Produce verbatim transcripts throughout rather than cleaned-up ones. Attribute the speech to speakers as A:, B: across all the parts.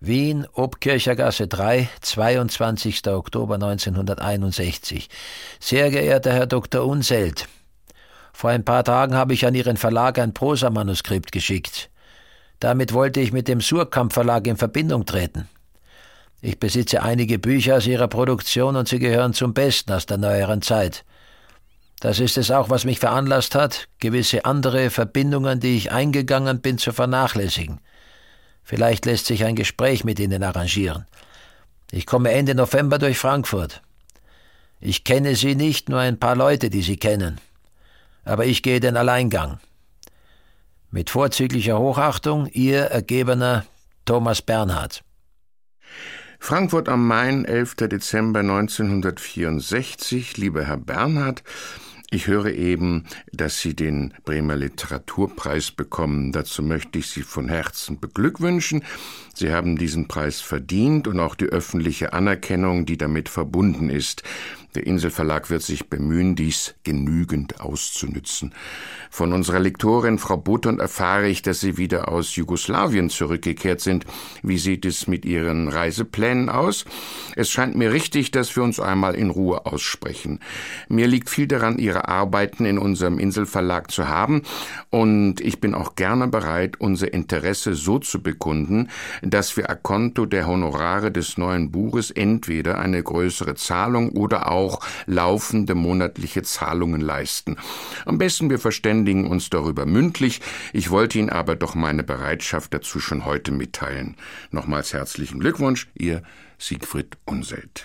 A: Wien, Obkirchergasse drei, zweiundzwanzigster Oktober neunzehnhunderteinundsechzig. Sehr geehrter Herr Doktor Unseld, vor ein paar Tagen habe ich an Ihren Verlag ein Prosamanuskript geschickt. Damit wollte ich mit dem Suhrkamp Verlag in Verbindung treten. Ich besitze einige Bücher aus Ihrer Produktion und sie gehören zum Besten aus der neueren Zeit. Das ist es auch, was mich veranlasst hat, gewisse andere Verbindungen, die ich eingegangen bin, zu vernachlässigen. Vielleicht lässt sich ein Gespräch mit Ihnen arrangieren. Ich komme Ende November durch Frankfurt. Ich kenne Sie nicht, nur ein paar Leute, die Sie kennen. Aber ich gehe den Alleingang. Mit vorzüglicher Hochachtung, Ihr ergebener Thomas Bernhard.
B: Frankfurt am Main, elfter Dezember neunzehnhundertvierundsechzig. Lieber Herr Bernhard, ich höre eben, dass Sie den Bremer Literaturpreis bekommen. Dazu möchte ich Sie von Herzen beglückwünschen. Sie haben diesen Preis verdient und auch die öffentliche Anerkennung, die damit verbunden ist. Der Inselverlag wird sich bemühen, dies genügend auszunützen. Von unserer Lektorin Frau Button erfahre ich, dass Sie wieder aus Jugoslawien zurückgekehrt sind. Wie sieht es mit Ihren Reiseplänen aus? Es scheint mir richtig, dass wir uns einmal in Ruhe aussprechen. Mir liegt viel daran, Ihre Arbeiten in unserem Inselverlag zu haben, und ich bin auch gerne bereit, unser Interesse so zu bekunden, dass wir a conto der Honorare des neuen Buches entweder eine größere Zahlung oder auch auch laufende monatliche Zahlungen leisten. Am besten wir verständigen uns darüber mündlich. Ich wollte Ihnen aber doch meine Bereitschaft dazu schon heute mitteilen. Nochmals herzlichen Glückwunsch, Ihr Siegfried Unseld.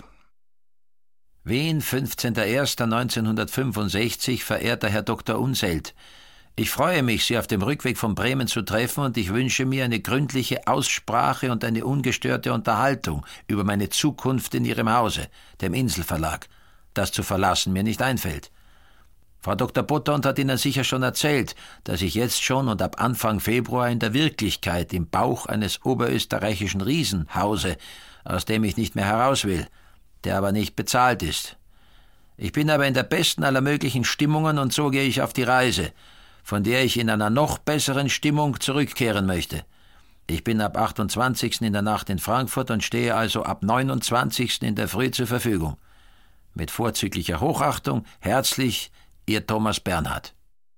A: Wien, fünfzehnter erster neunzehnhundertfünfundsechzig, verehrter Herr Doktor Unseld. Ich freue mich, Sie auf dem Rückweg von Bremen zu treffen, und ich wünsche mir eine gründliche Aussprache und eine ungestörte Unterhaltung über meine Zukunft in Ihrem Hause, dem Inselverlag, das zu verlassen mir nicht einfällt. Frau Doktor Buttont hat Ihnen sicher schon erzählt, dass ich jetzt schon und ab Anfang Februar in der Wirklichkeit im Bauch eines oberösterreichischen Riesen hause, aus dem ich nicht mehr heraus will, der aber nicht bezahlt ist. Ich bin aber in der besten aller möglichen Stimmungen, und so gehe ich auf die Reise, von der ich in einer noch besseren Stimmung zurückkehren möchte. Ich bin ab achtundzwanzigsten in der Nacht in Frankfurt und stehe also ab neunundzwanzigsten in der Früh zur Verfügung. Mit vorzüglicher Hochachtung, herzlich, Ihr Thomas Bernhard.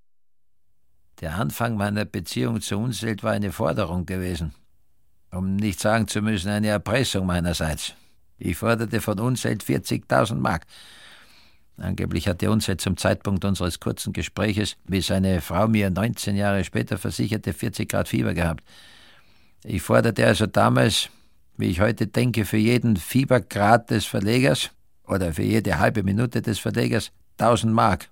A: Der Anfang meiner Beziehung zu Unseld war eine Forderung gewesen, um nicht sagen zu müssen, eine Erpressung meinerseits. Ich forderte von Unseld vierzigtausend Mark. Angeblich hatte Unseld zum Zeitpunkt unseres kurzen Gespräches, wie seine Frau mir neunzehn Jahre später versicherte, vierzig Grad Fieber gehabt. Ich forderte also damals, wie ich heute denke, für jeden Fiebergrad des Verlegers oder für jede halbe Minute des Verlegers tausend Mark.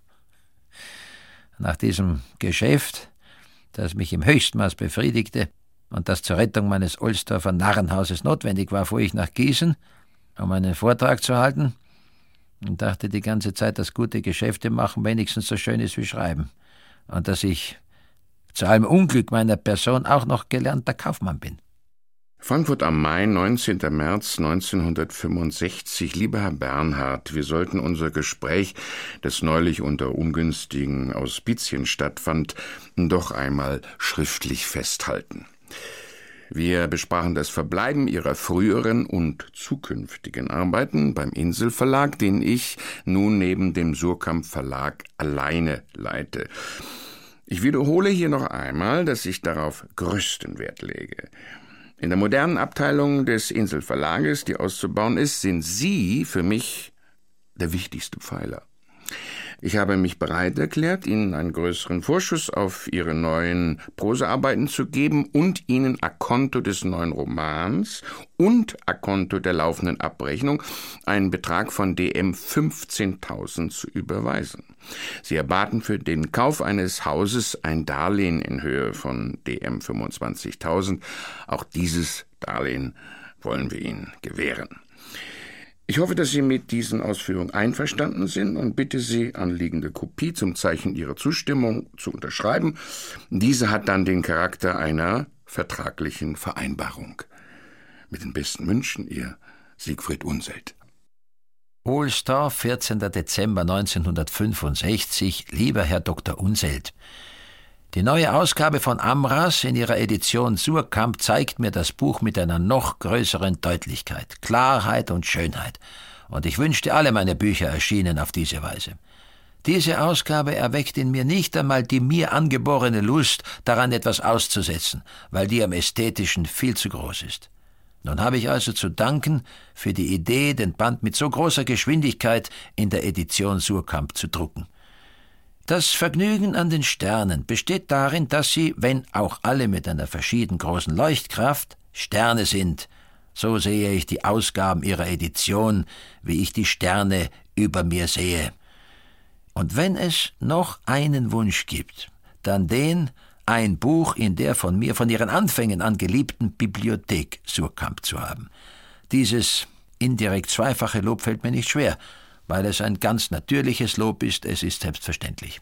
A: Nach diesem Geschäft, das mich im Höchstmaß befriedigte und das zur Rettung meines Ohlsdorfer Narrenhauses notwendig war, fuhr ich nach Gießen, um einen Vortrag zu halten, und dachte die ganze Zeit, dass gute Geschäfte machen wenigstens so schön ist wie Schreiben, und dass ich zu allem Unglück meiner Person auch noch gelernter Kaufmann bin.
B: Frankfurt am Main, neunzehnter März neunzehnhundertfünfundsechzig. Lieber Herr Bernhard, wir sollten unser Gespräch, das neulich unter ungünstigen Auspizien stattfand, doch einmal schriftlich festhalten. Wir besprachen das Verbleiben Ihrer früheren und zukünftigen Arbeiten beim Inselverlag, den ich nun neben dem Suhrkamp Verlag alleine leite. Ich wiederhole hier noch einmal, dass ich darauf größten Wert lege. In der modernen Abteilung des Inselverlages, die auszubauen ist, sind Sie für mich der wichtigste Pfeiler. Ich habe mich bereit erklärt, Ihnen einen größeren Vorschuss auf Ihre neuen Prosaarbeiten zu geben und Ihnen a conto des neuen Romans und a conto der laufenden Abrechnung einen Betrag von D M fünfzehntausend zu überweisen. Sie erbaten für den Kauf eines Hauses ein Darlehen in Höhe von D M fünfundzwanzigtausend. Auch dieses Darlehen wollen wir Ihnen gewähren. Ich hoffe, dass Sie mit diesen Ausführungen einverstanden sind und bitte Sie, anliegende Kopie zum Zeichen Ihrer Zustimmung zu unterschreiben. Diese hat dann den Charakter einer vertraglichen Vereinbarung. Mit den besten Wünschen, Ihr Siegfried Unseld.
A: Ohlsdorf, vierzehnter Dezember neunzehnhundertfünfundsechzig. Lieber Herr Doktor Unseld, Die neue Ausgabe von Amras in ihrer Edition Suhrkamp zeigt mir das Buch mit einer noch größeren Deutlichkeit, Klarheit und Schönheit. Und ich wünschte, alle meine Bücher erschienen auf diese Weise. Diese Ausgabe erweckt in mir nicht einmal die mir angeborene Lust, daran etwas auszusetzen, weil die am Ästhetischen viel zu groß ist. Nun habe ich also zu danken für die Idee, den Band mit so großer Geschwindigkeit in der Edition Suhrkamp zu drucken. Das Vergnügen an den Sternen besteht darin, dass sie, wenn auch alle mit einer verschieden großen Leuchtkraft, Sterne sind. So sehe ich die Ausgaben ihrer Edition, wie ich die Sterne über mir sehe. Und wenn es noch einen Wunsch gibt, dann den, ein Buch in der von mir von ihren Anfängen an geliebten Bibliothek Suhrkamp zu haben. Dieses indirekt zweifache Lob fällt mir nicht schwer, weil es ein ganz natürliches Lob ist, es ist selbstverständlich.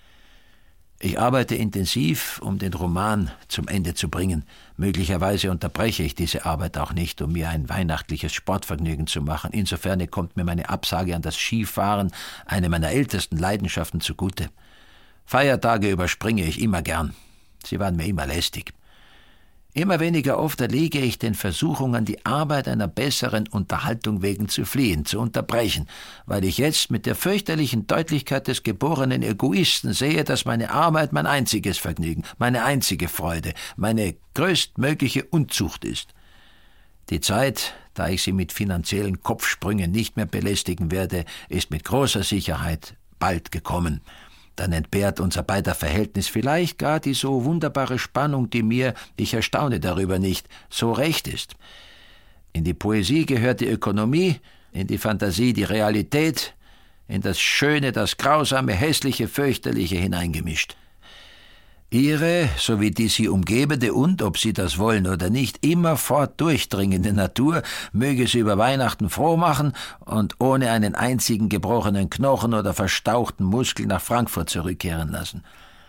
A: Ich arbeite intensiv, um den Roman zum Ende zu bringen. Möglicherweise unterbreche ich diese Arbeit auch nicht, um mir ein weihnachtliches Sportvergnügen zu machen. Insofern kommt mir meine Absage an das Skifahren, eine meiner ältesten Leidenschaften, zugute. Feiertage überspringe ich immer gern. Sie waren mir immer lästig. Immer weniger oft erliege ich den Versuchungen, die Arbeit einer besseren Unterhaltung wegen zu fliehen, zu unterbrechen, weil ich jetzt mit der fürchterlichen Deutlichkeit des geborenen Egoisten sehe, dass meine Arbeit mein einziges Vergnügen, meine einzige Freude, meine größtmögliche Unzucht ist. Die Zeit, da ich Sie mit finanziellen Kopfsprüngen nicht mehr belästigen werde, ist mit großer Sicherheit bald gekommen. Dann entbehrt unser beider Verhältnis vielleicht gar die so wunderbare Spannung, die mir, ich erstaune darüber nicht, so recht ist. In die Poesie gehört die Ökonomie, in die Fantasie die Realität, in das Schöne, das Grausame, Hässliche, Fürchterliche hineingemischt. Ihre, sowie die sie umgebende und, ob sie das wollen oder nicht, immerfort durchdringende Natur möge sie über Weihnachten froh machen und ohne einen einzigen gebrochenen Knochen oder verstauchten Muskel nach Frankfurt zurückkehren lassen.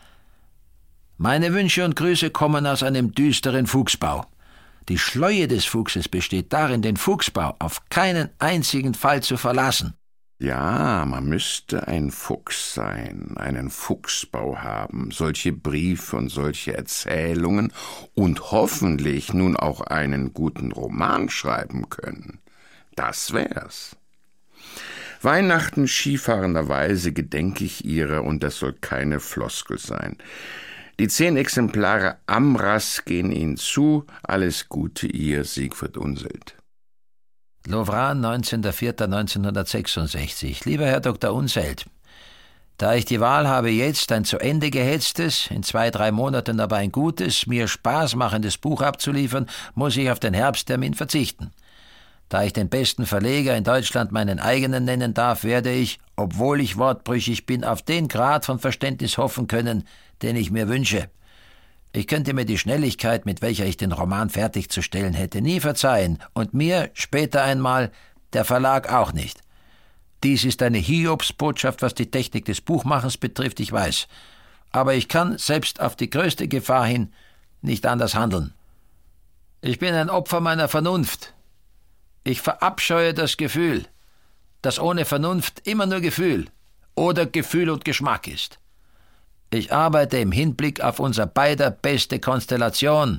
A: Meine Wünsche und Grüße kommen aus einem düsteren Fuchsbau. Die Schleue des Fuchses besteht darin, den Fuchsbau auf keinen einzigen Fall zu verlassen.
B: Ja, man müsste ein Fuchs sein, einen Fuchsbau haben, solche Briefe und solche Erzählungen und hoffentlich nun auch einen guten Roman schreiben können. Das wär's. Weihnachten skifahrenderweise gedenke ich Ihrer, und das soll keine Floskel sein. Die zehn Exemplare Amras gehen Ihnen zu. Alles Gute, Ihr Siegfried Unseld.
A: Lovran, neunzehnter vierter neunzehnhundertsechsundsechzig. Lieber Herr Doktor Unseld, da ich die Wahl habe, jetzt ein zu Ende gehetztes, in zwei, drei Monaten aber ein gutes, mir Spaß machendes Buch abzuliefern, muss ich auf den Herbsttermin verzichten. Da ich den besten Verleger in Deutschland meinen eigenen nennen darf, werde ich, obwohl ich wortbrüchig bin, auf den Grad von Verständnis hoffen können, den ich mir wünsche. Ich könnte mir die Schnelligkeit, mit welcher ich den Roman fertigzustellen hätte, nie verzeihen und mir später einmal der Verlag auch nicht. Dies ist eine Hiobsbotschaft, was die Technik des Buchmachens betrifft, ich weiß. Aber ich kann, selbst auf die größte Gefahr hin, nicht anders handeln. Ich bin ein Opfer meiner Vernunft. Ich verabscheue das Gefühl, das ohne Vernunft immer nur Gefühl oder Gefühl und Geschmack ist. Ich arbeite im Hinblick auf unser beider beste Konstellation.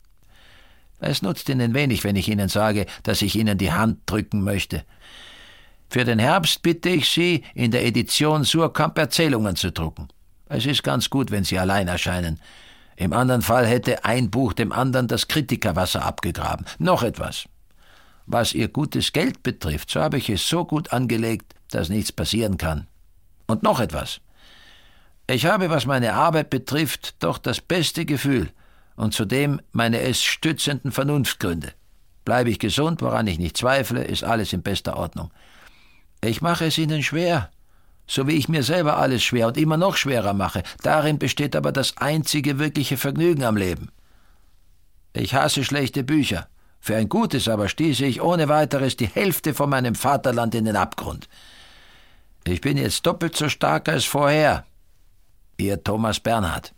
A: Es nutzt Ihnen wenig, wenn ich Ihnen sage, dass ich Ihnen die Hand drücken möchte. Für den Herbst bitte ich Sie, in der Edition Suhrkamp Erzählungen zu drucken. Es ist ganz gut, wenn Sie allein erscheinen. Im anderen Fall hätte ein Buch dem anderen das Kritikerwasser abgegraben. Noch etwas. Was Ihr gutes Geld betrifft, so habe ich es so gut angelegt, dass nichts passieren kann. Und noch etwas. Ich habe, was meine Arbeit betrifft, doch das beste Gefühl und zudem meine es stützenden Vernunftgründe. Bleibe ich gesund, woran ich nicht zweifle, ist alles in bester Ordnung. Ich mache es Ihnen schwer, so wie ich mir selber alles schwer und immer noch schwerer mache. Darin besteht aber das einzige wirkliche Vergnügen am Leben. Ich hasse schlechte Bücher. Für ein gutes aber stieße ich ohne weiteres die Hälfte von meinem Vaterland in den Abgrund. Ich bin jetzt doppelt so stark als vorher. Ihr Thomas Bernhard.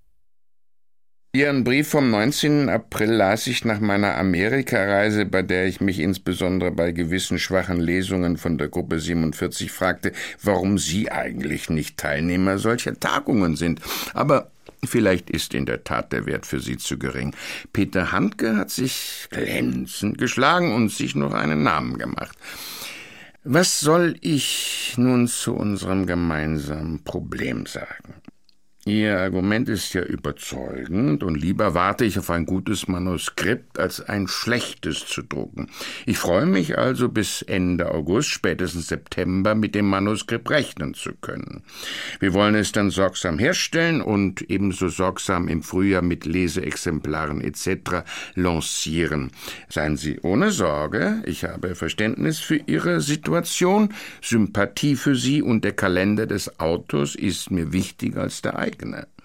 B: Ihren Brief vom neunzehnten April las ich nach meiner Amerikareise, bei der ich mich insbesondere bei gewissen schwachen Lesungen von der Gruppe siebenundvierzig fragte, warum Sie eigentlich nicht Teilnehmer solcher Tagungen sind. Aber Vielleicht ist in der Tat der Wert für Sie zu gering. Peter Handke hat sich glänzend geschlagen und sich noch einen Namen gemacht. Was soll ich nun zu unserem gemeinsamen Problem sagen? Ihr Argument ist ja überzeugend, und lieber warte ich auf ein gutes Manuskript, als ein schlechtes zu drucken. Ich freue mich also, bis Ende August, spätestens September mit dem Manuskript rechnen zu können. Wir wollen es dann sorgsam herstellen und ebenso sorgsam im Frühjahr mit Leseexemplaren et cetera lancieren. Seien Sie ohne Sorge, ich habe Verständnis für Ihre Situation, Sympathie für Sie, und der Kalender des Autors ist mir wichtiger als der eigene.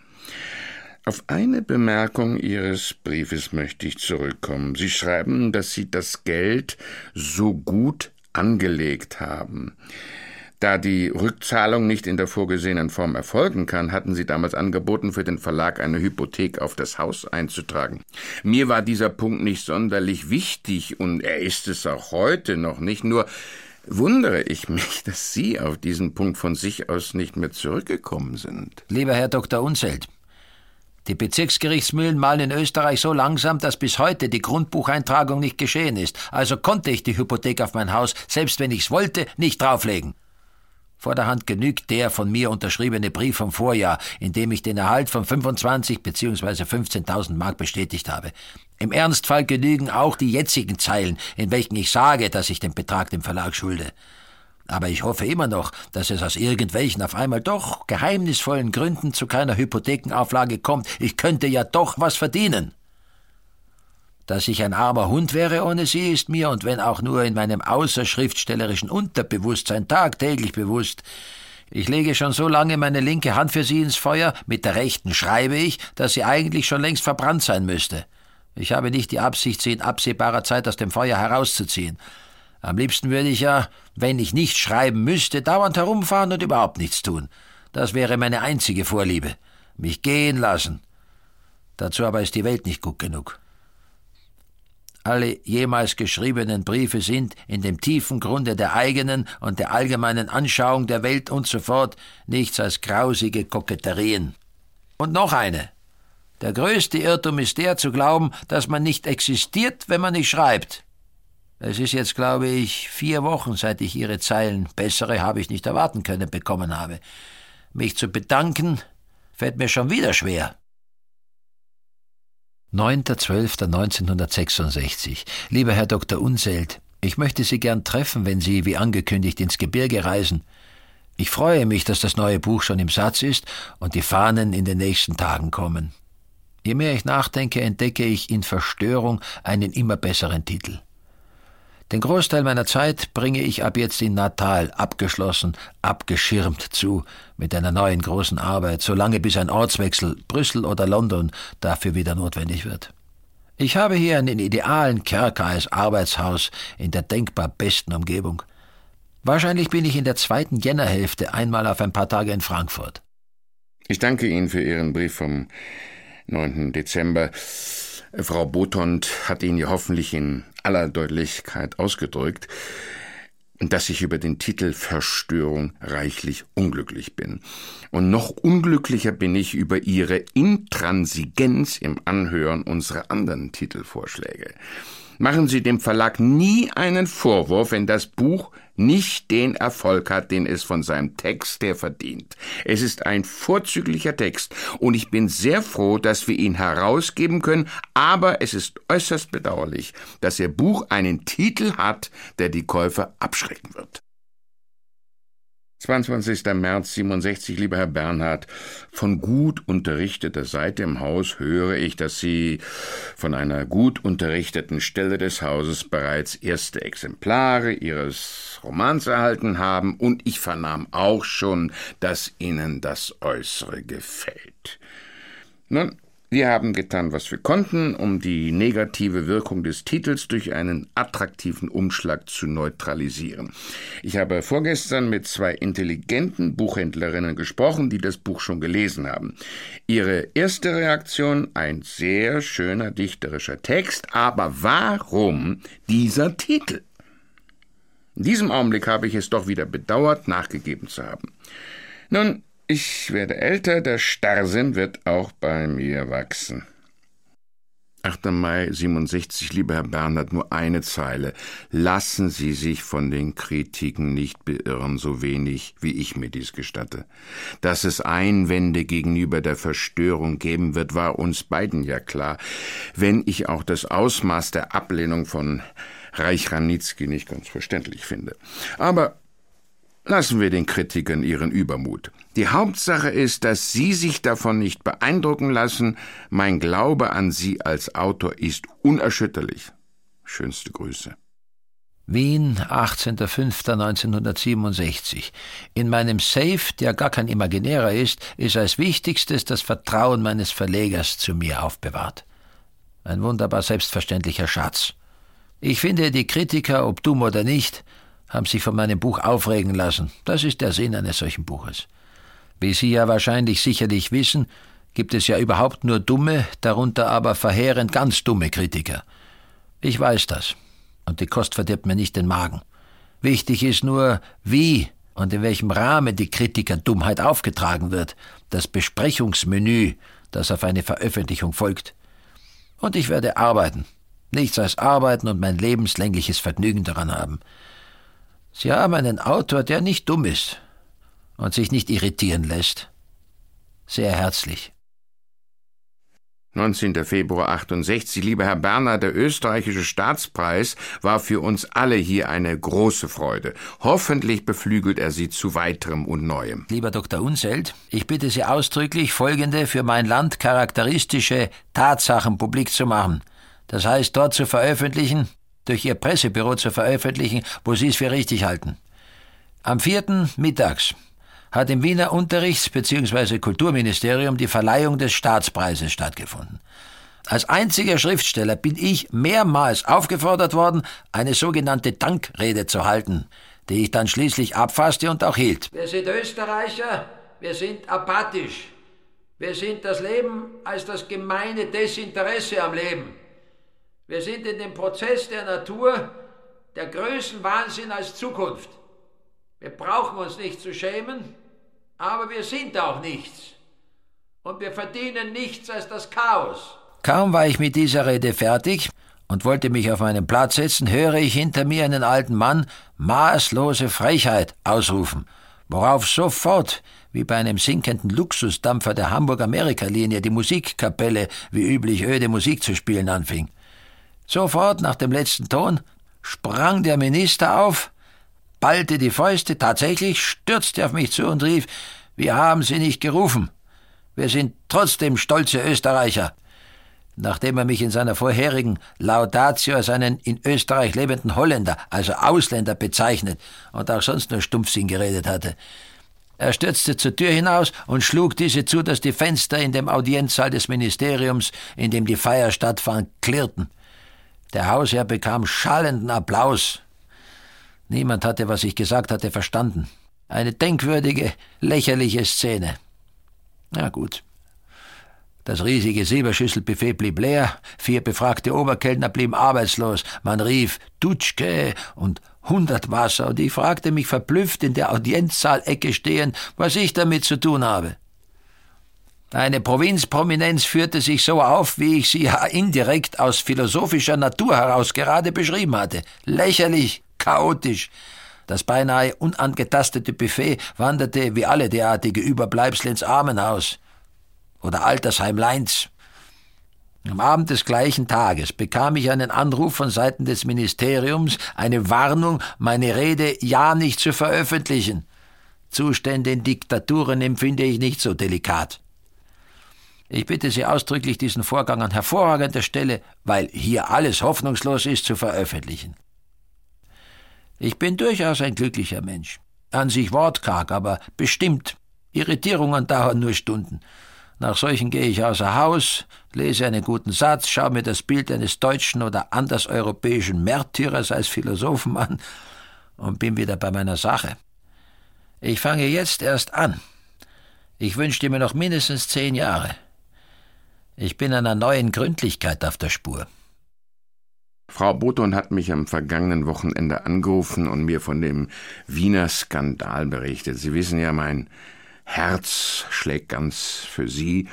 B: Auf eine Bemerkung Ihres Briefes möchte ich zurückkommen. Sie schreiben, dass Sie das Geld so gut angelegt haben. Da die Rückzahlung nicht in der vorgesehenen Form erfolgen kann, hatten Sie damals angeboten, für den Verlag eine Hypothek auf das Haus einzutragen. Mir war dieser Punkt nicht sonderlich wichtig, und er ist es auch heute noch nicht, nur wundere ich mich, dass Sie auf diesen Punkt von sich aus nicht mehr zurückgekommen sind.
A: Lieber Herr Doktor Unseld, die Bezirksgerichtsmühlen malen in Österreich so langsam, dass bis heute die Grundbucheintragung nicht geschehen ist. Also konnte ich die Hypothek auf mein Haus, selbst wenn ich's wollte, nicht drauflegen. Vorderhand genügt der von mir unterschriebene Brief vom Vorjahr, in dem ich den Erhalt von fünfundzwanzig bzw. fünfzehntausend Mark bestätigt habe. Im Ernstfall genügen auch die jetzigen Zeilen, in welchen ich sage, dass ich den Betrag dem Verlag schulde. Aber ich hoffe immer noch, dass es aus irgendwelchen auf einmal doch geheimnisvollen Gründen zu keiner Hypothekenauflage kommt. Ich könnte ja doch was verdienen. Dass ich ein armer Hund wäre ohne sie, ist mir, und wenn auch nur in meinem außerschriftstellerischen Unterbewusstsein, tagtäglich bewusst. Ich lege schon so lange meine linke Hand für sie ins Feuer, mit der rechten schreibe ich, dass sie eigentlich schon längst verbrannt sein müsste. Ich habe nicht die Absicht, sie in absehbarer Zeit aus dem Feuer herauszuziehen. Am liebsten würde ich ja, wenn ich nicht schreiben müsste, dauernd herumfahren und überhaupt nichts tun. Das wäre meine einzige Vorliebe. Mich gehen lassen. Dazu aber ist die Welt nicht gut genug. Alle jemals geschriebenen Briefe sind in dem tiefen Grunde der eigenen und der allgemeinen Anschauung der Welt und so fort nichts als grausige Koketterien. Und noch eine. Der größte Irrtum ist der, zu glauben, dass man nicht existiert, wenn man nicht schreibt. Es ist jetzt, glaube ich, vier Wochen, seit ich Ihre Zeilen, bessere habe ich nicht erwarten können, bekommen habe. Mich zu bedanken, fällt mir schon wieder schwer. neunter zwölfter neunzehnhundertsechsundsechzig. Lieber Herr Doktor Unseld, ich möchte Sie gern treffen, wenn Sie, wie angekündigt, ins Gebirge reisen. Ich freue mich, dass das neue Buch schon im Satz ist und die Fahnen in den nächsten Tagen kommen. Je mehr ich nachdenke, entdecke ich in Verstörung einen immer besseren Titel. Den Großteil meiner Zeit bringe ich ab jetzt in Natal, abgeschlossen, abgeschirmt zu, mit einer neuen großen Arbeit, solange bis ein Ortswechsel, Brüssel oder London, dafür wieder notwendig wird. Ich habe hier einen idealen Kerker als Arbeitshaus in der denkbar besten Umgebung. Wahrscheinlich bin ich in der zweiten Jännerhälfte einmal auf ein paar Tage in Frankfurt.
B: Ich danke Ihnen für Ihren Brief vom neunten Dezember. Frau Botond hat ihn ja hoffentlich in aller Deutlichkeit ausgedrückt, dass ich über den Titel Verstörung reichlich unglücklich bin. Und noch unglücklicher bin ich über Ihre Intransigenz im Anhören unserer anderen Titelvorschläge. Machen Sie dem Verlag nie einen Vorwurf, wenn das Buch nicht den Erfolg hat, den es von seinem Text her verdient. Es ist ein vorzüglicher Text und ich bin sehr froh, dass wir ihn herausgeben können, aber es ist äußerst bedauerlich, dass Ihr Buch einen Titel hat, der die Käufer abschrecken wird. zweiundzwanzigster März siebenundsechzig, lieber Herr Bernhard, von gut unterrichteter Seite im Haus höre ich, dass Sie von einer gut unterrichteten Stelle des Hauses bereits erste Exemplare Ihres Romans erhalten haben, und ich vernahm auch schon, dass Ihnen das Äußere gefällt. Nun, wir haben getan, was wir konnten, um die negative Wirkung des Titels durch einen attraktiven Umschlag zu neutralisieren. Ich habe vorgestern mit zwei intelligenten Buchhändlerinnen gesprochen, die das Buch schon gelesen haben. Ihre erste Reaktion: ein sehr schöner dichterischer Text, aber warum dieser Titel? In diesem Augenblick habe ich es doch wieder bedauert, nachgegeben zu haben. Nun, Ich werde älter, der Starrsinn wird auch bei mir wachsen. achter Mai siebenundsechzig, lieber Herr Bernhard, nur eine Zeile. Lassen Sie sich von den Kritiken nicht beirren, so wenig wie ich mir dies gestatte. Dass es Einwände gegenüber der Verstörung geben wird, war uns beiden ja klar, wenn ich auch das Ausmaß der Ablehnung von Reich-Ranitzky nicht ganz verständlich finde. Aber lassen wir den Kritikern ihren Übermut. Die Hauptsache ist, dass Sie sich davon nicht beeindrucken lassen. Mein Glaube an Sie als Autor ist unerschütterlich. Schönste Grüße.
A: Wien, achtzehnter fünfter neunzehnhundertsiebenundsechzig. In meinem Safe, der gar kein imaginärer ist, ist als Wichtigstes das Vertrauen meines Verlegers zu mir aufbewahrt. Ein wunderbar selbstverständlicher Schatz. Ich finde, die Kritiker, ob dumm oder nicht, haben sich von meinem Buch aufregen lassen. Das ist der Sinn eines solchen Buches. Wie Sie ja wahrscheinlich sicherlich wissen, gibt es ja überhaupt nur dumme, darunter aber verheerend ganz dumme Kritiker. Ich weiß das. Und die Kost verdirbt mir nicht den Magen. Wichtig ist nur, wie und in welchem Rahmen die Kritikerdummheit aufgetragen wird. Das Besprechungsmenü, das auf eine Veröffentlichung folgt. Und ich werde arbeiten. Nichts als arbeiten und mein lebenslängliches Vergnügen daran haben. Sie haben einen Autor, der nicht dumm ist und sich nicht irritieren lässt. Sehr herzlich.
B: neunzehnter Februar achtundsechzig. Lieber Herr Bernhard, der österreichische Staatspreis war für uns alle hier eine große Freude. Hoffentlich beflügelt er Sie zu weiterem und Neuem.
A: Lieber Doktor Unseld, ich bitte Sie ausdrücklich, folgende für mein Land charakteristische Tatsachen publik zu machen. Das heißt, dort zu veröffentlichen, durch Ihr Pressebüro zu veröffentlichen, wo Sie es für richtig halten. Am vierten mittags hat im Wiener Unterrichts- bzw. Kulturministerium die Verleihung des Staatspreises stattgefunden. Als einziger Schriftsteller bin ich mehrmals aufgefordert worden, eine sogenannte Dankrede zu halten, die ich dann schließlich abfasste und auch hielt. Wir sind Österreicher, wir sind apathisch. Wir sind das Leben als das gemeine Desinteresse am Leben. Wir sind in dem Prozess der Natur der Größenwahnsinn als Zukunft. Wir brauchen uns nicht zu schämen, aber wir sind auch nichts. Und wir verdienen nichts als das Chaos. Kaum war ich mit dieser Rede fertig und wollte mich auf meinen Platz setzen, höre ich hinter mir einen alten Mann maßlose Frechheit ausrufen, worauf sofort, wie bei einem sinkenden Luxusdampfer der Hamburg-Amerika-Linie, die Musikkapelle wie üblich öde Musik zu spielen anfing. Sofort nach dem letzten Ton sprang der Minister auf, ballte die Fäuste, tatsächlich stürzte auf mich zu und rief: Wir haben Sie nicht gerufen. Wir sind trotzdem stolze Österreicher. Nachdem er mich in seiner vorherigen Laudatio als einen in Österreich lebenden Holländer, also Ausländer, bezeichnet und auch sonst nur Stumpfsinn geredet hatte. Er stürzte zur Tür hinaus und schlug diese zu, dass die Fenster in dem Audienzsaal des Ministeriums, in dem die Feier stattfand, klirrten. Der Hausherr bekam schallenden Applaus. Niemand hatte, was ich gesagt hatte, verstanden. Eine denkwürdige, lächerliche Szene. Na gut. Das riesige Silberschüsselbuffet blieb leer, vier befragte Oberkellner blieben arbeitslos. Man rief Dutschke und hundert Wasser, und ich fragte mich verblüfft in der Audienzsaalecke stehend, was ich damit zu tun habe. Eine Provinzprominenz führte sich so auf, wie ich sie ja indirekt aus philosophischer Natur heraus gerade beschrieben hatte. Lächerlich, chaotisch. Das beinahe unangetastete Buffet wanderte wie alle derartige Überbleibsel ins Armenhaus oder Altersheim Leins. Am Abend des gleichen Tages bekam ich einen Anruf von Seiten des Ministeriums, eine Warnung, meine Rede ja nicht zu veröffentlichen. Zustände in Diktaturen empfinde ich nicht so delikat. Ich bitte Sie ausdrücklich, diesen Vorgang an hervorragender Stelle, weil hier alles hoffnungslos ist, zu veröffentlichen. Ich bin durchaus ein glücklicher Mensch. An sich wortkarg, aber bestimmt. Irritierungen dauern nur Stunden. Nach solchen gehe ich außer Haus, lese einen guten Satz, schaue mir das Bild eines deutschen oder anderseuropäischen Märtyrers als Philosophen an und bin wieder bei meiner Sache. Ich fange jetzt erst an. Ich wünschte mir noch mindestens zehn Jahre. Ich bin einer neuen Gründlichkeit auf der Spur.
B: Frau Boton hat mich am vergangenen Wochenende angerufen und mir von dem Wiener Skandal berichtet. Sie wissen ja, mein Herz schlägt ganz für Sie.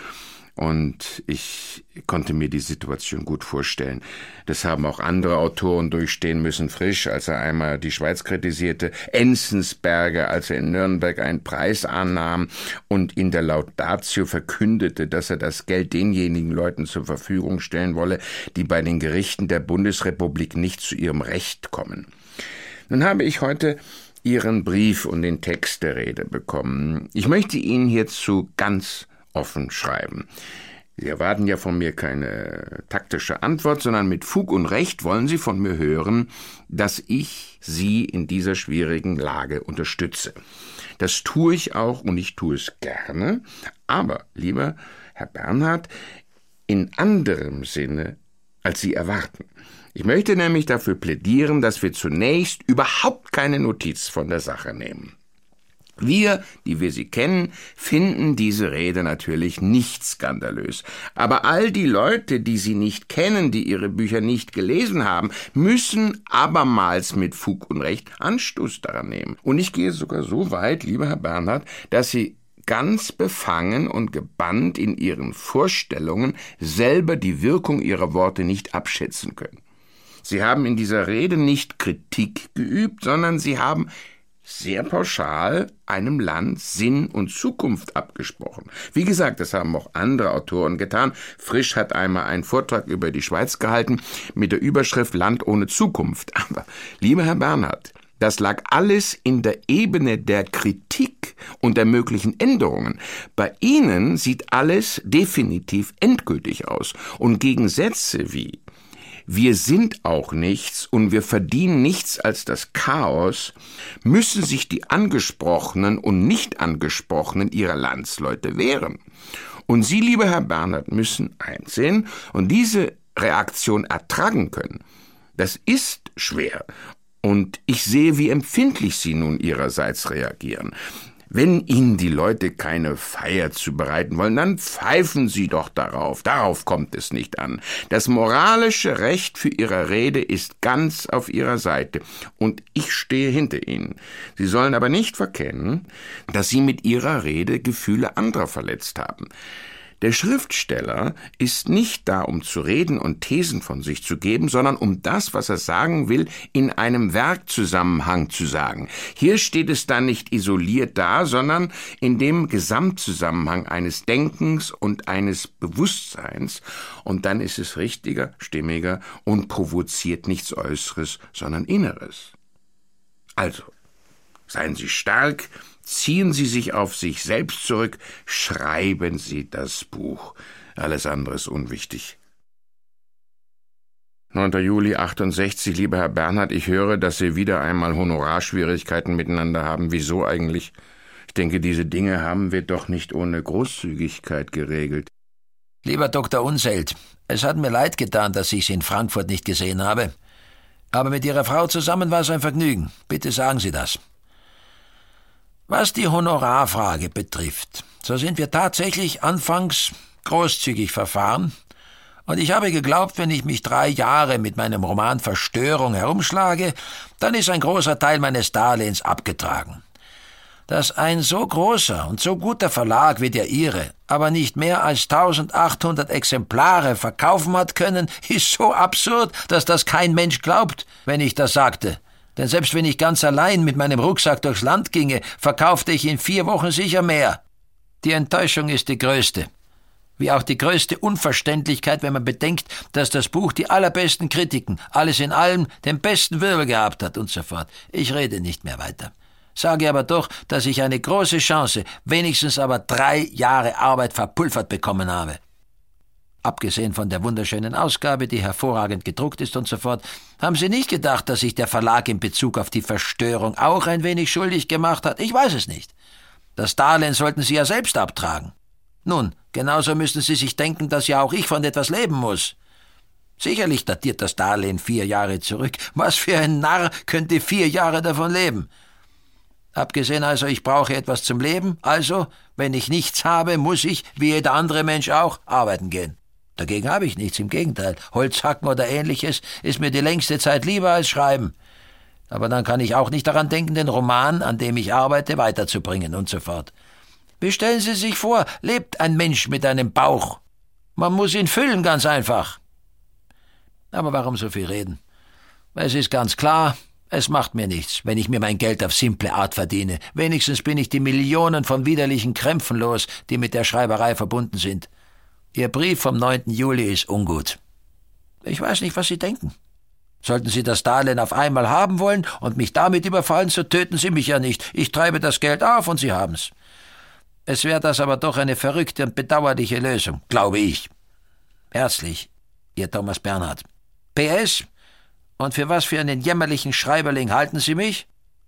B: Und ich konnte mir die Situation gut vorstellen. Das haben auch andere Autoren durchstehen müssen. Frisch, als er einmal die Schweiz kritisierte, Enzensberger, als er in Nürnberg einen Preis annahm und in der Laudatio verkündete, dass er das Geld denjenigen Leuten zur Verfügung stellen wolle, die bei den Gerichten der Bundesrepublik nicht zu ihrem Recht kommen. Nun habe ich heute Ihren Brief und den Text der Rede bekommen. Ich möchte Ihnen hierzu ganz offen schreiben. Sie erwarten ja von mir keine taktische Antwort, sondern mit Fug und Recht wollen Sie von mir hören, dass ich Sie in dieser schwierigen Lage unterstütze. Das tue ich auch und ich tue es gerne, aber, lieber Herr Bernhard, in anderem Sinne, als Sie erwarten. Ich möchte nämlich dafür plädieren, dass wir zunächst überhaupt keine Notiz von der Sache nehmen. Wir, die wir sie kennen, finden diese Rede natürlich nicht skandalös. Aber all die Leute, die sie nicht kennen, die ihre Bücher nicht gelesen haben, müssen abermals mit Fug und Recht Anstoß daran nehmen. Und ich gehe sogar so weit, lieber Herr Bernhard, dass Sie ganz befangen und gebannt in Ihren Vorstellungen selber die Wirkung Ihrer Worte nicht abschätzen können. Sie haben in dieser Rede nicht Kritik geübt, sondern Sie haben sehr pauschal einem Land Sinn und Zukunft abgesprochen. Wie gesagt, das haben auch andere Autoren getan. Frisch hat einmal einen Vortrag über die Schweiz gehalten mit der Überschrift Land ohne Zukunft. Aber, lieber Herr Bernhard, das lag alles in der Ebene der Kritik und der möglichen Änderungen. Bei Ihnen sieht alles definitiv endgültig aus. Und gegen Sätze wie wir sind auch nichts und wir verdienen nichts als das Chaos, müssen sich die Angesprochenen und Nicht-Angesprochenen ihrer Landsleute wehren. Und Sie, lieber Herr Bernhard, müssen einsehen und diese Reaktion ertragen können. Das ist schwer und ich sehe, wie empfindlich Sie nun Ihrerseits reagieren. Wenn Ihnen die Leute keine Feier zubereiten wollen, dann pfeifen Sie doch darauf. Darauf kommt es nicht an. Das moralische Recht für Ihre Rede ist ganz auf Ihrer Seite. Und ich stehe hinter Ihnen. Sie sollen aber nicht verkennen, dass Sie mit Ihrer Rede Gefühle anderer verletzt haben. Der Schriftsteller ist nicht da, um zu reden und Thesen von sich zu geben, sondern um das, was er sagen will, in einem Werkzusammenhang zu sagen. Hier steht es dann nicht isoliert da, sondern in dem Gesamtzusammenhang eines Denkens und eines Bewusstseins. Und dann ist es richtiger, stimmiger und provoziert nichts Äußeres, sondern Inneres. Also, seien Sie stark, ziehen Sie sich auf sich selbst zurück, schreiben Sie das Buch. Alles andere ist unwichtig. neunter Juli achtundsechzig, lieber Herr Bernhard, ich höre, dass Sie wieder einmal Honorarschwierigkeiten miteinander haben. Wieso eigentlich? Ich denke, diese Dinge haben wir doch nicht ohne Großzügigkeit geregelt.
A: Lieber Doktor Unseld, es hat mir leid getan, dass ich Sie in Frankfurt nicht gesehen habe. Aber mit Ihrer Frau zusammen war es ein Vergnügen. Bitte sagen Sie das. Was die Honorarfrage betrifft, so sind wir tatsächlich anfangs großzügig verfahren, und ich habe geglaubt, wenn ich mich drei Jahre mit meinem Roman Verstörung herumschlage, dann ist ein großer Teil meines Darlehens abgetragen. Dass ein so großer und so guter Verlag wie der Ihre aber nicht mehr als eintausendachthundert Exemplare verkaufen hat können, ist so absurd, dass das kein Mensch glaubt, wenn ich das sagte. Denn selbst wenn ich ganz allein mit meinem Rucksack durchs Land ginge, verkaufte ich in vier Wochen sicher mehr. Die Enttäuschung ist die größte. Wie auch die größte Unverständlichkeit, wenn man bedenkt, dass das Buch die allerbesten Kritiken, alles in allem den besten Wirbel gehabt hat und so fort. Ich rede nicht mehr weiter. Sage aber doch, dass ich eine große Chance, wenigstens aber drei Jahre Arbeit verpulvert bekommen habe. Abgesehen von der wunderschönen Ausgabe, die hervorragend gedruckt ist und so fort, haben Sie nicht gedacht, dass sich der Verlag in Bezug auf die Verstörung auch ein wenig schuldig gemacht hat? Ich weiß es nicht. Das Darlehen sollten Sie ja selbst abtragen. Nun, genauso müssen Sie sich denken, dass ja auch ich von etwas leben muss. Sicherlich datiert das Darlehen vier Jahre zurück. Was für ein Narr könnte vier Jahre davon leben? Abgesehen also, ich brauche etwas zum Leben, also, wenn ich nichts habe, muss ich, wie jeder andere Mensch auch, arbeiten gehen. Dagegen habe ich nichts, im Gegenteil. Holzhacken oder Ähnliches ist mir die längste Zeit lieber als Schreiben. Aber dann kann ich auch nicht daran denken, den Roman, an dem ich arbeite, weiterzubringen und so fort. Wie stellen Sie sich vor, lebt ein Mensch mit einem Bauch? Man muss ihn füllen, ganz einfach. Aber warum so viel reden? Es ist ganz klar, es macht mir nichts, wenn ich mir mein Geld auf simple Art verdiene. Wenigstens bin ich die Millionen von widerlichen Krämpfen los, die mit der Schreiberei verbunden sind. Ihr Brief vom neunten Juli ist ungut. Ich weiß nicht, was Sie denken. Sollten Sie das Darlehen auf einmal haben wollen und mich damit überfallen, so töten Sie mich ja nicht. Ich treibe das Geld auf und Sie haben's. Es wäre das aber doch eine verrückte und bedauerliche Lösung, glaube ich. Herzlich, Ihr Thomas Bernhard. P S Und für was für einen jämmerlichen Schreiberling halten Sie mich?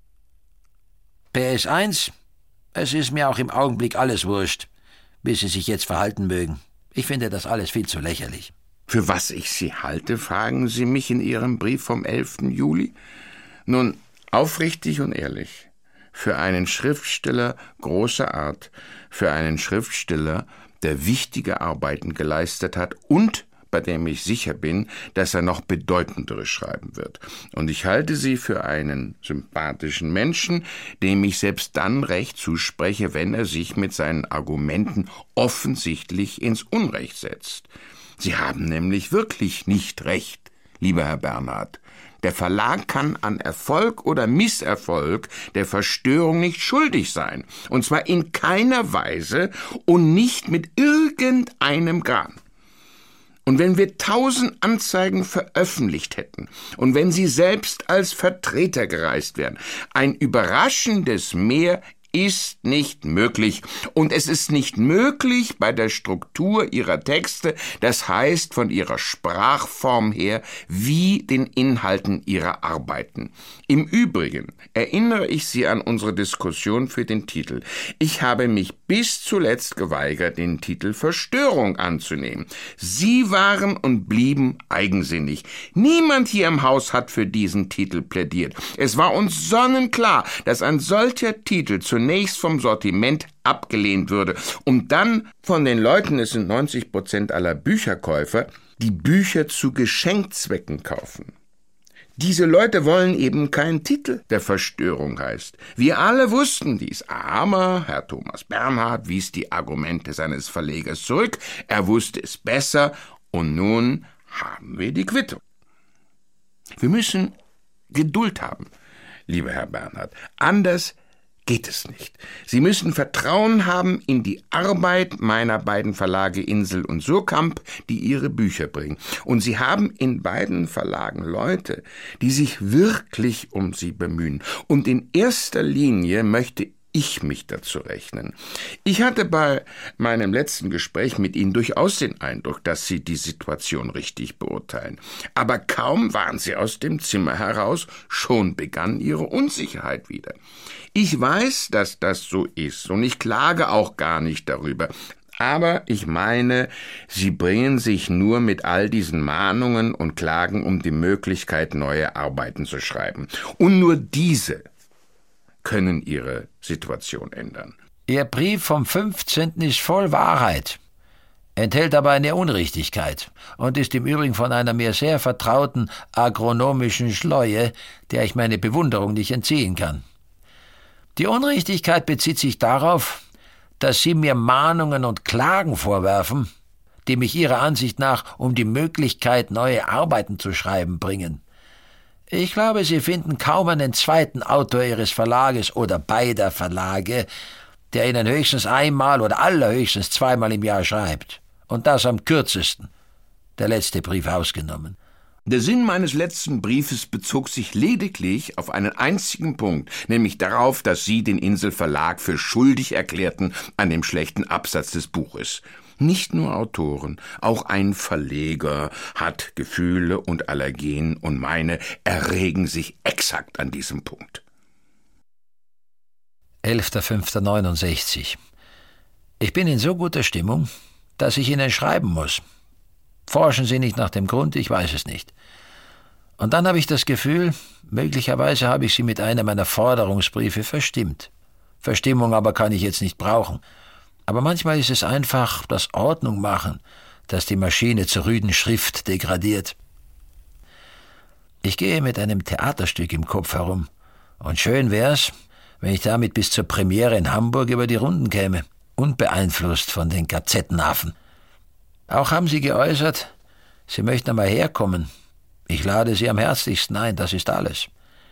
A: P S eins Es ist mir auch im Augenblick alles wurscht, wie Sie sich jetzt verhalten mögen. Ich finde das alles viel zu lächerlich.
B: Für was ich Sie halte, fragen Sie mich in Ihrem Brief vom elften Juli? Nun, aufrichtig und ehrlich, für einen Schriftsteller großer Art, für einen Schriftsteller, der wichtige Arbeiten geleistet hat und bei dem ich sicher bin, dass er noch bedeutendere schreiben wird. Und ich halte Sie für einen sympathischen Menschen, dem ich selbst dann Recht zuspreche, wenn er sich mit seinen Argumenten offensichtlich ins Unrecht setzt. Sie haben nämlich wirklich nicht recht, lieber Herr Bernhard. Der Verlag kann an Erfolg oder Misserfolg der Verstörung nicht schuldig sein, und zwar in keiner Weise und nicht mit irgendeinem Gram. Und wenn wir tausend Anzeigen veröffentlicht hätten und wenn Sie selbst als Vertreter gereist wären, ein überraschendes Mehr ist nicht möglich. Und es ist nicht möglich bei der Struktur Ihrer Texte, das heißt von Ihrer Sprachform her, wie den Inhalten Ihrer Arbeiten. Im Übrigen erinnere ich Sie an unsere Diskussion für den Titel. Ich habe mich bis zuletzt geweigert, den Titel Verstörung anzunehmen. Sie waren und blieben eigensinnig. Niemand hier im Haus hat für diesen Titel plädiert. Es war uns sonnenklar, dass ein solcher Titel zunächst vom Sortiment abgelehnt würde und dann von den Leuten, es sind neunzig Prozent aller Bücherkäufer, die Bücher zu Geschenkzwecken kaufen. Diese Leute wollen eben keinen Titel, der Verstörung heißt. Wir alle wussten dies, aber Herr Thomas Bernhard wies die Argumente seines Verlegers zurück, er wusste es besser und nun haben wir die Quittung. Wir müssen Geduld haben, lieber Herr Bernhard, anders geht es nicht. Sie müssen Vertrauen haben in die Arbeit meiner beiden Verlage Insel und Surkamp, die ihre Bücher bringen. Und Sie haben in beiden Verlagen Leute, die sich wirklich um Sie bemühen. Und in erster Linie möchte ich mich dazu rechnen. Ich hatte bei meinem letzten Gespräch mit Ihnen durchaus den Eindruck, dass Sie die Situation richtig beurteilen. Aber kaum waren Sie aus dem Zimmer heraus, schon begann Ihre Unsicherheit wieder. Ich weiß, dass das so ist und ich klage auch gar nicht darüber. Aber ich meine, Sie bringen sich nur mit all diesen Mahnungen und Klagen um die Möglichkeit, neue Arbeiten zu schreiben. Und nur diese können Ihre Situation ändern.
A: Ihr Brief vom fünfzehnten ist voll Wahrheit, enthält aber eine Unrichtigkeit und ist im Übrigen von einer mir sehr vertrauten agronomischen Schleue, der ich meine Bewunderung nicht entziehen kann. Die Unrichtigkeit bezieht sich darauf, dass Sie mir Mahnungen und Klagen vorwerfen, die mich Ihrer Ansicht nach um die Möglichkeit, neue Arbeiten zu schreiben, bringen. Ich glaube, Sie finden kaum einen zweiten Autor Ihres Verlages oder beider Verlage, der Ihnen höchstens einmal oder allerhöchstens zweimal im Jahr schreibt. Und das am kürzesten. Der letzte Brief ausgenommen.
B: Der Sinn meines letzten Briefes bezog sich lediglich auf einen einzigen Punkt, nämlich darauf, dass Sie den Insel-Verlag für schuldig erklärten an dem schlechten Absatz des Buches. Nicht nur Autoren, auch ein Verleger hat Gefühle und Allergien und meine erregen sich exakt an diesem Punkt.
A: elfter fünfter neunundsechzig. Ich bin in so guter Stimmung, dass ich Ihnen schreiben muss. Forschen Sie nicht nach dem Grund, ich weiß es nicht. Und dann habe ich das Gefühl, möglicherweise habe ich Sie mit einem meiner Forderungsbriefe verstimmt. Verstimmung aber kann ich jetzt nicht brauchen. Aber manchmal ist es einfach das Ordnung machen, das die Maschine zur rüden Schrift degradiert. Ich gehe mit einem Theaterstück im Kopf herum. Und schön wär's, wenn ich damit bis zur Premiere in Hamburg über die Runden käme. unbeeinflusst von den Gazettenaffen. Auch haben Sie geäußert, Sie möchten einmal herkommen. Ich lade Sie am herzlichsten ein, das ist alles.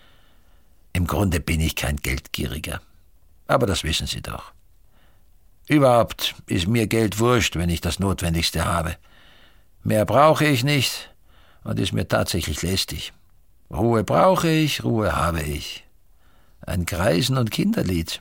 A: Im Grunde bin ich kein Geldgieriger, aber das wissen Sie doch. Überhaupt ist mir Geld wurscht, wenn ich das Notwendigste habe. Mehr brauche ich nicht und ist mir tatsächlich lästig. Ruhe brauche ich, Ruhe habe ich. Ein Greisen- und Kinderlied.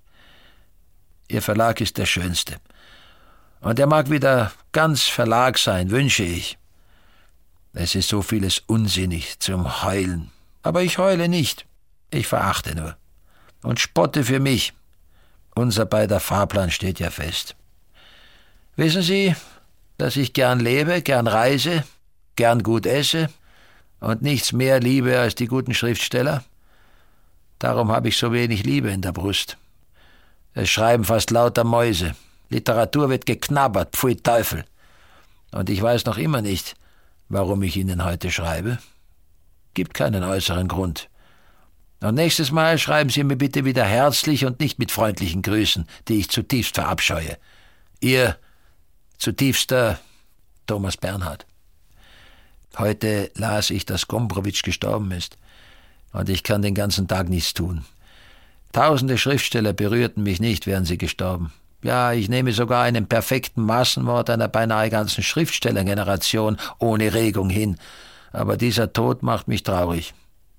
A: Ihr Verlag ist der schönste. Und er mag wieder ganz Verlag sein, wünsche ich. Es ist so vieles unsinnig zum Heulen. Aber ich heule nicht. Ich verachte nur. Und spotte für mich. Unser beider Fahrplan steht ja fest. Wissen Sie, dass ich gern lebe, gern reise, gern gut esse und nichts mehr liebe als die guten Schriftsteller? Darum habe ich so wenig Liebe in der Brust. Es schreiben fast lauter Mäuse. Literatur wird geknabbert, pfui Teufel. Und ich weiß noch immer nicht, warum ich Ihnen heute schreibe. Gibt keinen äußeren Grund. Und nächstes Mal schreiben Sie mir bitte wieder herzlich und nicht mit freundlichen Grüßen, die ich zutiefst verabscheue. Ihr zutiefster Thomas Bernhard. Heute las ich, dass Gombrowicz gestorben ist. Und ich kann den ganzen Tag nichts tun. Tausende Schriftsteller berührten mich nicht, wären sie gestorben. Ja, ich nehme sogar einen perfekten Massenmord einer beinahe ganzen Schriftstellergeneration ohne Regung hin. Aber dieser Tod macht mich traurig.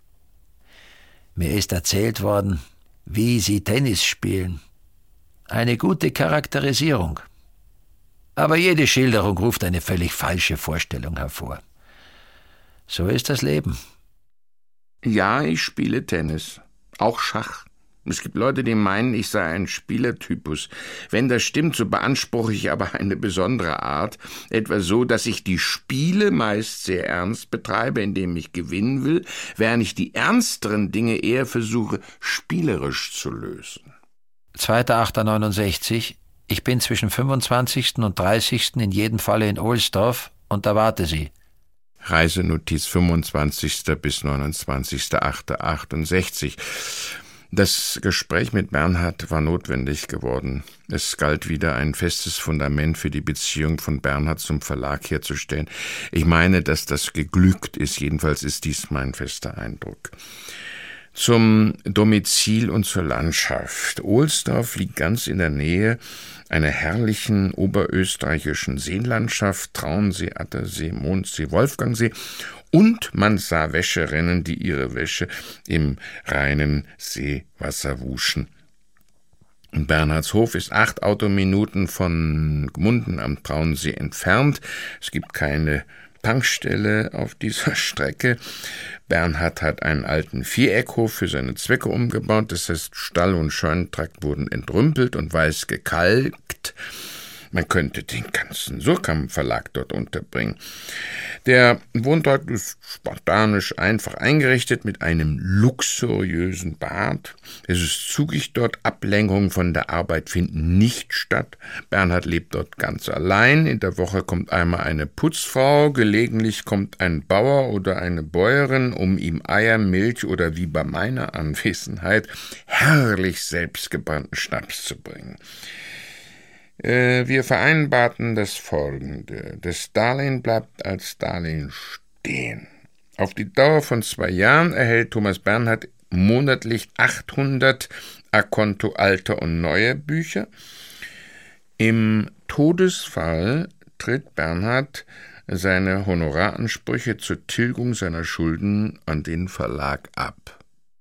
A: Mir ist erzählt worden, wie Sie Tennis spielen. Eine gute Charakterisierung. Aber jede Schilderung ruft eine völlig falsche Vorstellung hervor. So ist das Leben.
B: Ja, ich spiele Tennis. Auch Schach. Es gibt Leute, die meinen, ich sei ein Spielertypus. Wenn das stimmt, so beanspruche ich aber eine besondere Art. Etwa so, dass ich die Spiele meist sehr ernst betreibe, indem ich gewinnen will, während ich die ernsteren Dinge eher versuche, spielerisch zu lösen.
A: zweiter achter neunundsechzig. Ich bin zwischen fünfundzwanzigsten und dreißigsten in jedem Falle in Ohlsdorf und erwarte Sie.
B: Reisenotiz fünfundzwanzigster bis neunundzwanzigster achter achtundsechzig. Das Gespräch mit Bernhard war notwendig geworden. Es galt wieder, ein festes Fundament für die Beziehung von Bernhard zum Verlag herzustellen. Ich meine, dass das geglückt ist, jedenfalls ist dies mein fester Eindruck. Zum Domizil und zur Landschaft. Ohlsdorf liegt ganz in der Nähe einer herrlichen oberösterreichischen Seenlandschaft, Traunsee, Attersee, Mondsee, Wolfgangsee, und man sah Wäscherinnen, die ihre Wäsche im reinen Seewasser wuschen. Bernhards Hof ist acht Autominuten von Gmunden am Traunsee entfernt. Es gibt keine Tankstelle auf dieser Strecke. Bernhard hat einen alten Viereckhof für seine Zwecke umgebaut, das heißt, Stall und Scheunentrakt wurden entrümpelt und weiß gekalkt. Man könnte den ganzen Surkamp-Verlag dort unterbringen. Der Wohntrakt ist spartanisch einfach eingerichtet mit einem luxuriösen Bad. Es ist zugig dort, Ablenkungen von der Arbeit finden nicht statt. Bernhard lebt dort ganz allein. In der Woche kommt einmal eine Putzfrau, gelegentlich kommt ein Bauer oder eine Bäuerin, um ihm Eier, Milch oder wie bei meiner Anwesenheit herrlich selbstgebrannten Schnaps zu bringen. Wir vereinbarten das Folgende. Das Darlehen bleibt als Darlehen stehen. Auf die Dauer von zwei Jahren erhält Thomas Bernhard monatlich achthundert a conto alte und neue Bücher. Im Todesfall tritt Bernhard seine Honoraransprüche zur Tilgung seiner Schulden an den Verlag ab.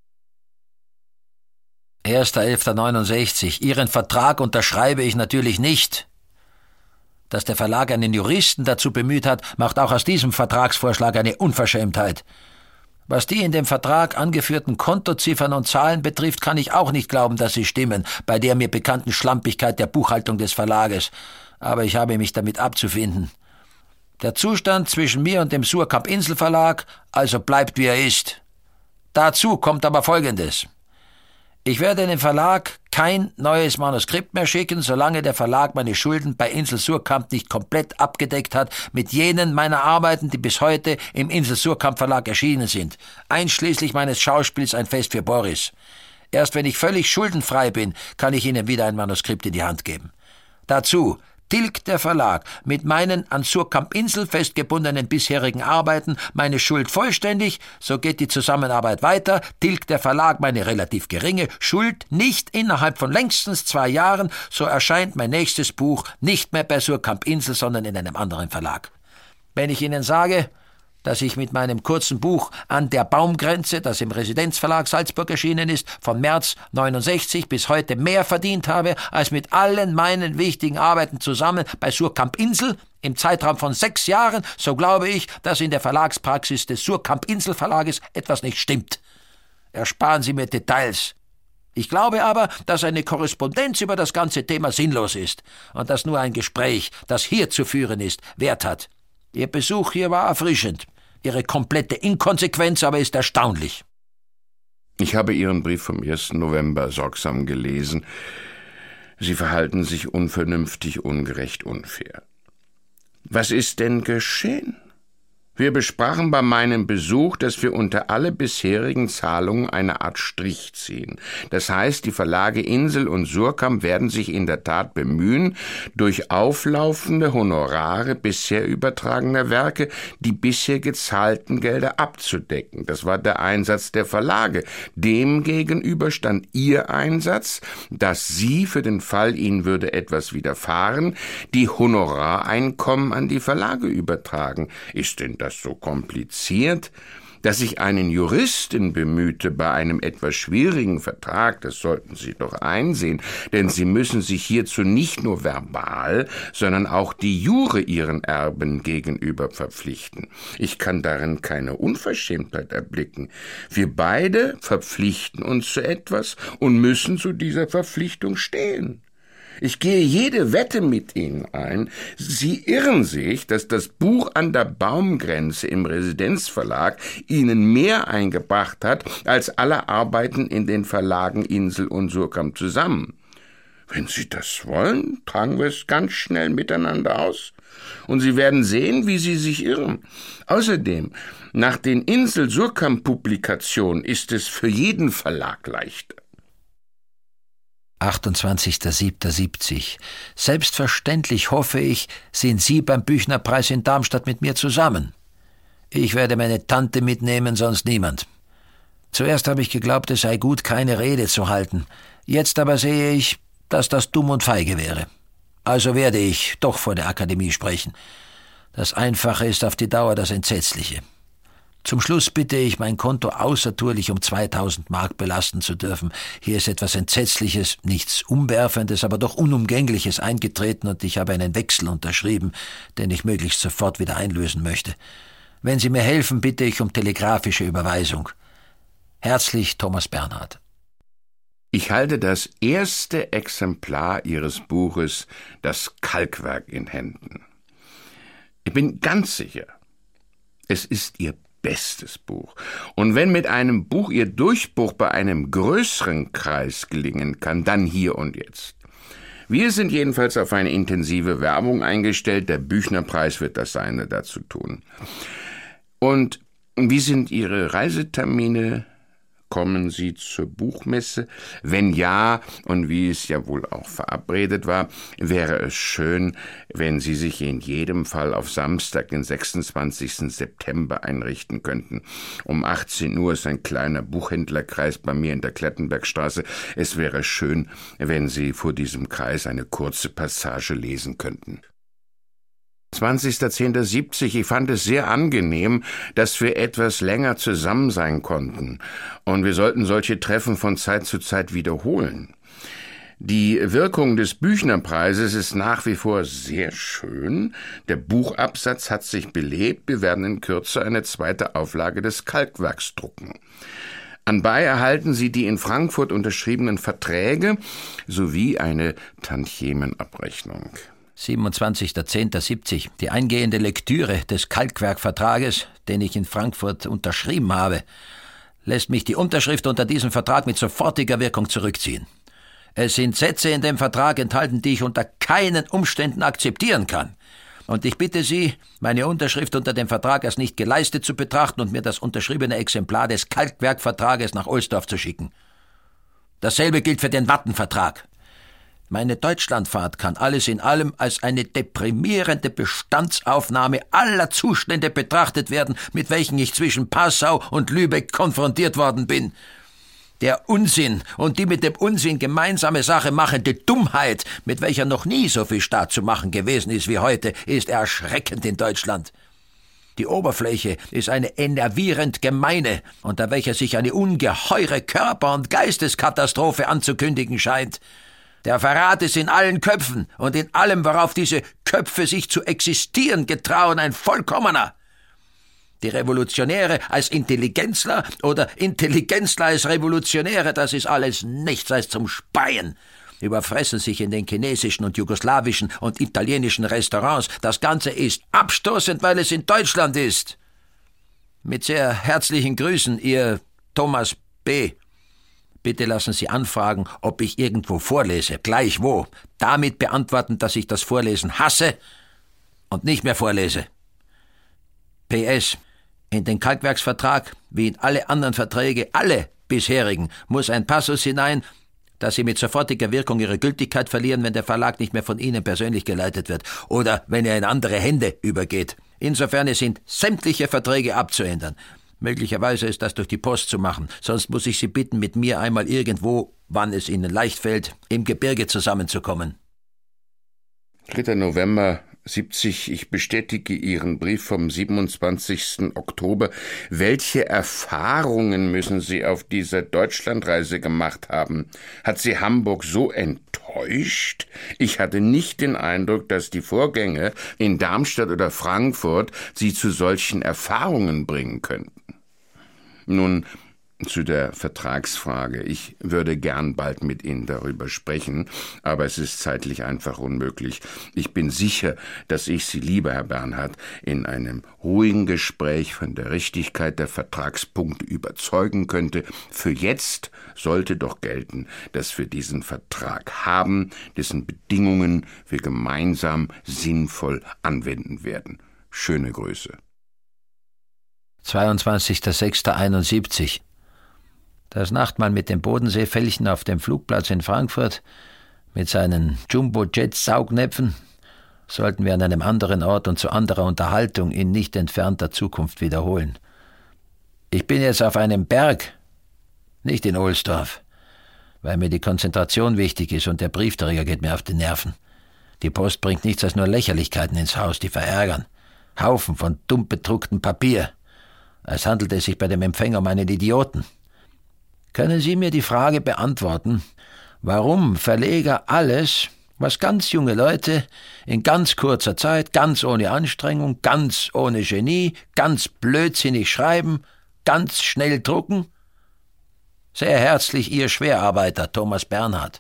A: erster elfter neunundsechzig. Ihren Vertrag unterschreibe ich natürlich nicht. Dass der Verlag einen Juristen dazu bemüht hat, macht auch aus diesem Vertragsvorschlag eine Unverschämtheit. Was die in dem Vertrag angeführten Kontoziffern und Zahlen betrifft, kann ich auch nicht glauben, dass sie stimmen, bei der mir bekannten Schlampigkeit der Buchhaltung des Verlages. Aber ich habe mich damit abzufinden. Der Zustand zwischen mir und dem Surkamp-Insel-Verlag also bleibt, wie er ist. Dazu kommt aber Folgendes. Ich werde dem Verlag kein neues Manuskript mehr schicken, solange der Verlag meine Schulden bei Insel Surkamp nicht komplett abgedeckt hat mit jenen meiner Arbeiten, die bis heute im Insel Surkamp Verlag erschienen sind, einschließlich meines Schauspiels Ein Fest für Boris. Erst wenn ich völlig schuldenfrei bin, kann ich Ihnen wieder ein Manuskript in die Hand geben. Dazu tilgt der Verlag mit meinen an Surkamp-Insel festgebundenen bisherigen Arbeiten meine Schuld vollständig, so geht die Zusammenarbeit weiter, tilgt der Verlag meine relativ geringe Schuld nicht innerhalb von längstens zwei Jahren, so erscheint mein nächstes Buch nicht mehr bei Surkamp-Insel, sondern in einem anderen Verlag. Wenn ich Ihnen sage, dass ich mit meinem kurzen Buch An der Baumgrenze, das im Residenzverlag Salzburg erschienen ist, von März neunundsechzig bis heute mehr verdient habe, als mit allen meinen wichtigen Arbeiten zusammen bei Surkamp-Insel im Zeitraum von sechs Jahren, so glaube ich, dass in der Verlagspraxis des Surkamp-Insel-Verlages etwas nicht stimmt. Ersparen Sie mir Details. Ich glaube aber, dass eine Korrespondenz über das ganze Thema sinnlos ist und dass nur ein Gespräch, das hier zu führen ist, Wert hat. Ihr Besuch hier war erfrischend. Ihre komplette Inkonsequenz aber ist erstaunlich.
B: Ich habe Ihren Brief vom ersten November sorgsam gelesen. Sie verhalten sich unvernünftig, ungerecht, unfair. Was ist denn geschehen? Wir besprachen bei meinem Besuch, dass wir unter alle bisherigen Zahlungen eine Art Strich ziehen. Das heißt, die Verlage Insel und Surkamp werden sich in der Tat bemühen, durch auflaufende Honorare bisher übertragener Werke die bisher gezahlten Gelder abzudecken. Das war der Einsatz der Verlage. Demgegenüber stand Ihr Einsatz, dass Sie, für den Fall Ihnen würde etwas widerfahren, die Honorareinkommen an die Verlage übertragen. Ist denn das so kompliziert, dass ich einen Juristen bemühte bei einem etwas schwierigen Vertrag? Das sollten Sie doch einsehen, denn Sie müssen sich hierzu nicht nur verbal, sondern auch die Jure Ihren Erben gegenüber verpflichten. Ich kann darin keine Unverschämtheit erblicken. Wir beide verpflichten uns zu etwas und müssen zu dieser Verpflichtung stehen. Ich gehe jede Wette mit Ihnen ein. Sie irren sich, dass das Buch An der Baumgrenze im Residenzverlag Ihnen mehr eingebracht hat, als alle Arbeiten in den Verlagen Insel und Surkamp zusammen. Wenn Sie das wollen, tragen wir es ganz schnell miteinander aus. Und Sie werden sehen, wie Sie sich irren. Außerdem, nach den Insel-Surkamp-Publikationen ist es für jeden Verlag leichter.
A: achtundzwanzigster siebter siebzig. Selbstverständlich hoffe ich, sind Sie beim Büchnerpreis in Darmstadt mit mir zusammen. Ich werde meine Tante mitnehmen, sonst niemand. Zuerst habe ich geglaubt, es sei gut, keine Rede zu halten. Jetzt aber sehe ich, dass das dumm und feige wäre. Also werde ich doch vor der Akademie sprechen. Das Einfache ist auf die Dauer das Entsetzliche. Zum Schluss bitte ich, mein Konto außertourlich um zweitausend Mark belasten zu dürfen. Hier ist etwas Entsetzliches, nichts Umwerfendes, aber doch Unumgängliches eingetreten und ich habe einen Wechsel unterschrieben, den ich möglichst sofort wieder einlösen möchte. Wenn Sie mir helfen, bitte ich um telegrafische Überweisung. Herzlich, Thomas Bernhard.
B: Ich halte das erste Exemplar Ihres Buches, das Kalkwerk, in Händen. Ich bin ganz sicher, es ist Ihr bestes Buch. Und wenn mit einem Buch Ihr Durchbruch bei einem größeren Kreis gelingen kann, dann hier und jetzt. Wir sind jedenfalls auf eine intensive Werbung eingestellt. Der Büchnerpreis wird das Seine dazu tun. Und wie sind Ihre Reisetermine? Kommen Sie zur Buchmesse? Wenn ja, und wie es ja wohl auch verabredet war, wäre es schön, wenn Sie sich in jedem Fall auf Samstag, den sechsundzwanzigsten September einrichten könnten. Um achtzehn Uhr ist ein kleiner Buchhändlerkreis bei mir in der Klettenbergstraße. Es wäre schön, wenn Sie vor diesem Kreis eine kurze Passage lesen könnten. zwanzigster zehnter siebzig. Ich fand es sehr angenehm, dass wir etwas länger zusammen sein konnten. Und wir sollten solche Treffen von Zeit zu Zeit wiederholen. Die Wirkung des Büchnerpreises ist nach wie vor sehr schön. Der Buchabsatz hat sich belebt. Wir werden in Kürze eine zweite Auflage des Kalkwerks drucken. Anbei erhalten Sie die in Frankfurt unterschriebenen Verträge sowie eine Tantiemenabrechnung.
A: siebenundzwanzigster zehnter siebzig. Die eingehende Lektüre des Kalkwerkvertrages, den ich in Frankfurt unterschrieben habe, lässt mich die Unterschrift unter diesem Vertrag mit sofortiger Wirkung zurückziehen. Es sind Sätze in dem Vertrag enthalten, die ich unter keinen Umständen akzeptieren kann. Und ich bitte Sie, meine Unterschrift unter dem Vertrag als nicht geleistet zu betrachten und mir das unterschriebene Exemplar des Kalkwerkvertrages nach Ohlsdorf zu schicken. Dasselbe gilt für den Wattenvertrag. Meine Deutschlandfahrt kann alles in allem als eine deprimierende Bestandsaufnahme aller Zustände betrachtet werden, mit welchen ich zwischen Passau und Lübeck konfrontiert worden bin. Der Unsinn und die mit dem Unsinn gemeinsame Sache machende Dummheit, mit welcher noch nie so viel Staat zu machen gewesen ist wie heute, ist erschreckend in Deutschland. Die Oberfläche ist eine enervierend gemeine, unter welcher sich eine ungeheure Körper- und Geisteskatastrophe anzukündigen scheint. Der Verrat ist in allen Köpfen und in allem, worauf diese Köpfe sich zu existieren getrauen, ein vollkommener. Die Revolutionäre als Intelligenzler oder Intelligenzler als Revolutionäre, das ist alles nichts als zum Speien. Überfressen sich in den chinesischen und jugoslawischen und italienischen Restaurants. Das Ganze ist abstoßend, weil es in Deutschland ist. Mit sehr herzlichen Grüßen, Ihr Thomas B. Bitte lassen Sie anfragen, ob ich irgendwo vorlese, gleich wo. Damit beantworten, dass ich das Vorlesen hasse und nicht mehr vorlese. P S. In den Kalkwerksvertrag, wie in alle anderen Verträge, alle bisherigen, muss ein Passus hinein, dass Sie mit sofortiger Wirkung Ihre Gültigkeit verlieren, wenn der Verlag nicht mehr von Ihnen persönlich geleitet wird oder wenn er in andere Hände übergeht. Insofern sind sämtliche Verträge abzuändern. Möglicherweise ist das durch die Post zu machen, sonst muss ich Sie bitten, mit mir einmal irgendwo, wann es Ihnen leicht fällt, im Gebirge zusammenzukommen.
B: dritter November siebzig. Ich bestätige Ihren Brief vom siebenundzwanzigsten Oktober. Welche Erfahrungen müssen Sie auf dieser Deutschlandreise gemacht haben? Hat Sie Hamburg so enttäuscht? Ich hatte nicht den Eindruck, dass die Vorgänge in Darmstadt oder Frankfurt Sie zu solchen Erfahrungen bringen könnten. Nun, zu der Vertragsfrage. Ich würde gern bald mit Ihnen darüber sprechen, aber es ist zeitlich einfach unmöglich. Ich bin sicher, dass ich Sie, lieber Herr Bernhard, in einem ruhigen Gespräch von der Richtigkeit der Vertragspunkte überzeugen könnte. Für jetzt sollte doch gelten, dass wir diesen Vertrag haben, dessen Bedingungen wir gemeinsam sinnvoll anwenden werden. Schöne Grüße.
A: zweiundzwanzigster sechster einundsiebzig. Das Nachtmahl mit dem Bodenseefällchen auf dem Flugplatz in Frankfurt mit seinen Jumbo-Jet-Saugnäpfen sollten wir an einem anderen Ort und zu anderer Unterhaltung in nicht entfernter Zukunft wiederholen. Ich bin jetzt auf einem Berg, nicht in Ohlsdorf, weil mir die Konzentration wichtig ist und der Briefträger geht mir auf die Nerven. Die Post bringt nichts als nur Lächerlichkeiten ins Haus, die verärgern. Haufen von dumm bedrucktem Papier. Als handelte es sich bei dem Empfänger um einen Idioten. Können Sie mir die Frage beantworten, warum Verleger alles, was ganz junge Leute in ganz kurzer Zeit, ganz ohne Anstrengung, ganz ohne Genie, ganz blödsinnig schreiben, ganz schnell drucken? Sehr herzlich Ihr Schwerarbeiter Thomas Bernhard.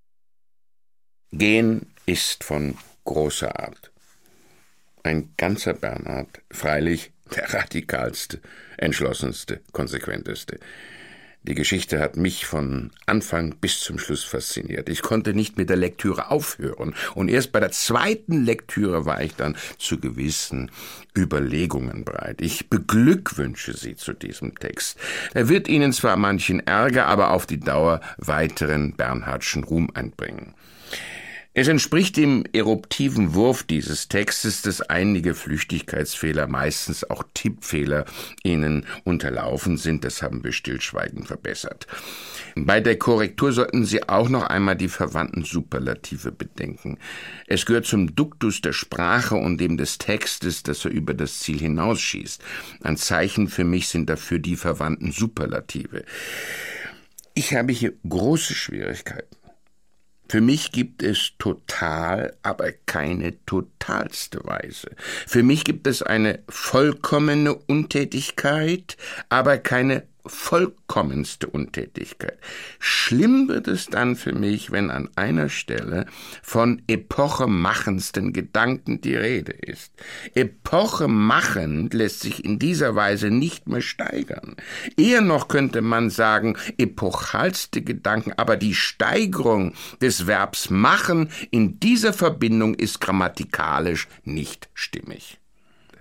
B: Gehen ist von großer Art. Ein ganzer Bernhard, freilich der radikalste, entschlossenste, konsequenteste. Die Geschichte hat mich von Anfang bis zum Schluss fasziniert. Ich konnte nicht mit der Lektüre aufhören. Und erst bei der zweiten Lektüre war ich dann zu gewissen Überlegungen bereit. Ich beglückwünsche Sie zu diesem Text. Er wird Ihnen zwar manchen Ärger, aber auf die Dauer weiteren Bernhardschen Ruhm einbringen. Es entspricht dem eruptiven Wurf dieses Textes, dass einige Flüchtigkeitsfehler, meistens auch Tippfehler, Ihnen unterlaufen sind. Das haben wir stillschweigend verbessert. Bei der Korrektur sollten Sie auch noch einmal die verwandten Superlative bedenken. Es gehört zum Duktus der Sprache und dem des Textes, dass er über das Ziel hinausschießt. Ein Zeichen für mich sind dafür die verwandten Superlative. Ich habe hier große Schwierigkeiten. Für mich gibt es total, aber keine totalste Weise. Für mich gibt es eine vollkommene Untätigkeit, aber keine vollkommenste Untätigkeit. Schlimm wird es dann für mich, wenn an einer Stelle von epochemachendsten Gedanken die Rede ist. Epochemachend lässt sich in dieser Weise nicht mehr steigern. Eher noch könnte man sagen, epochalste Gedanken, aber die Steigerung des Verbs machen in dieser Verbindung ist grammatikalisch nicht stimmig.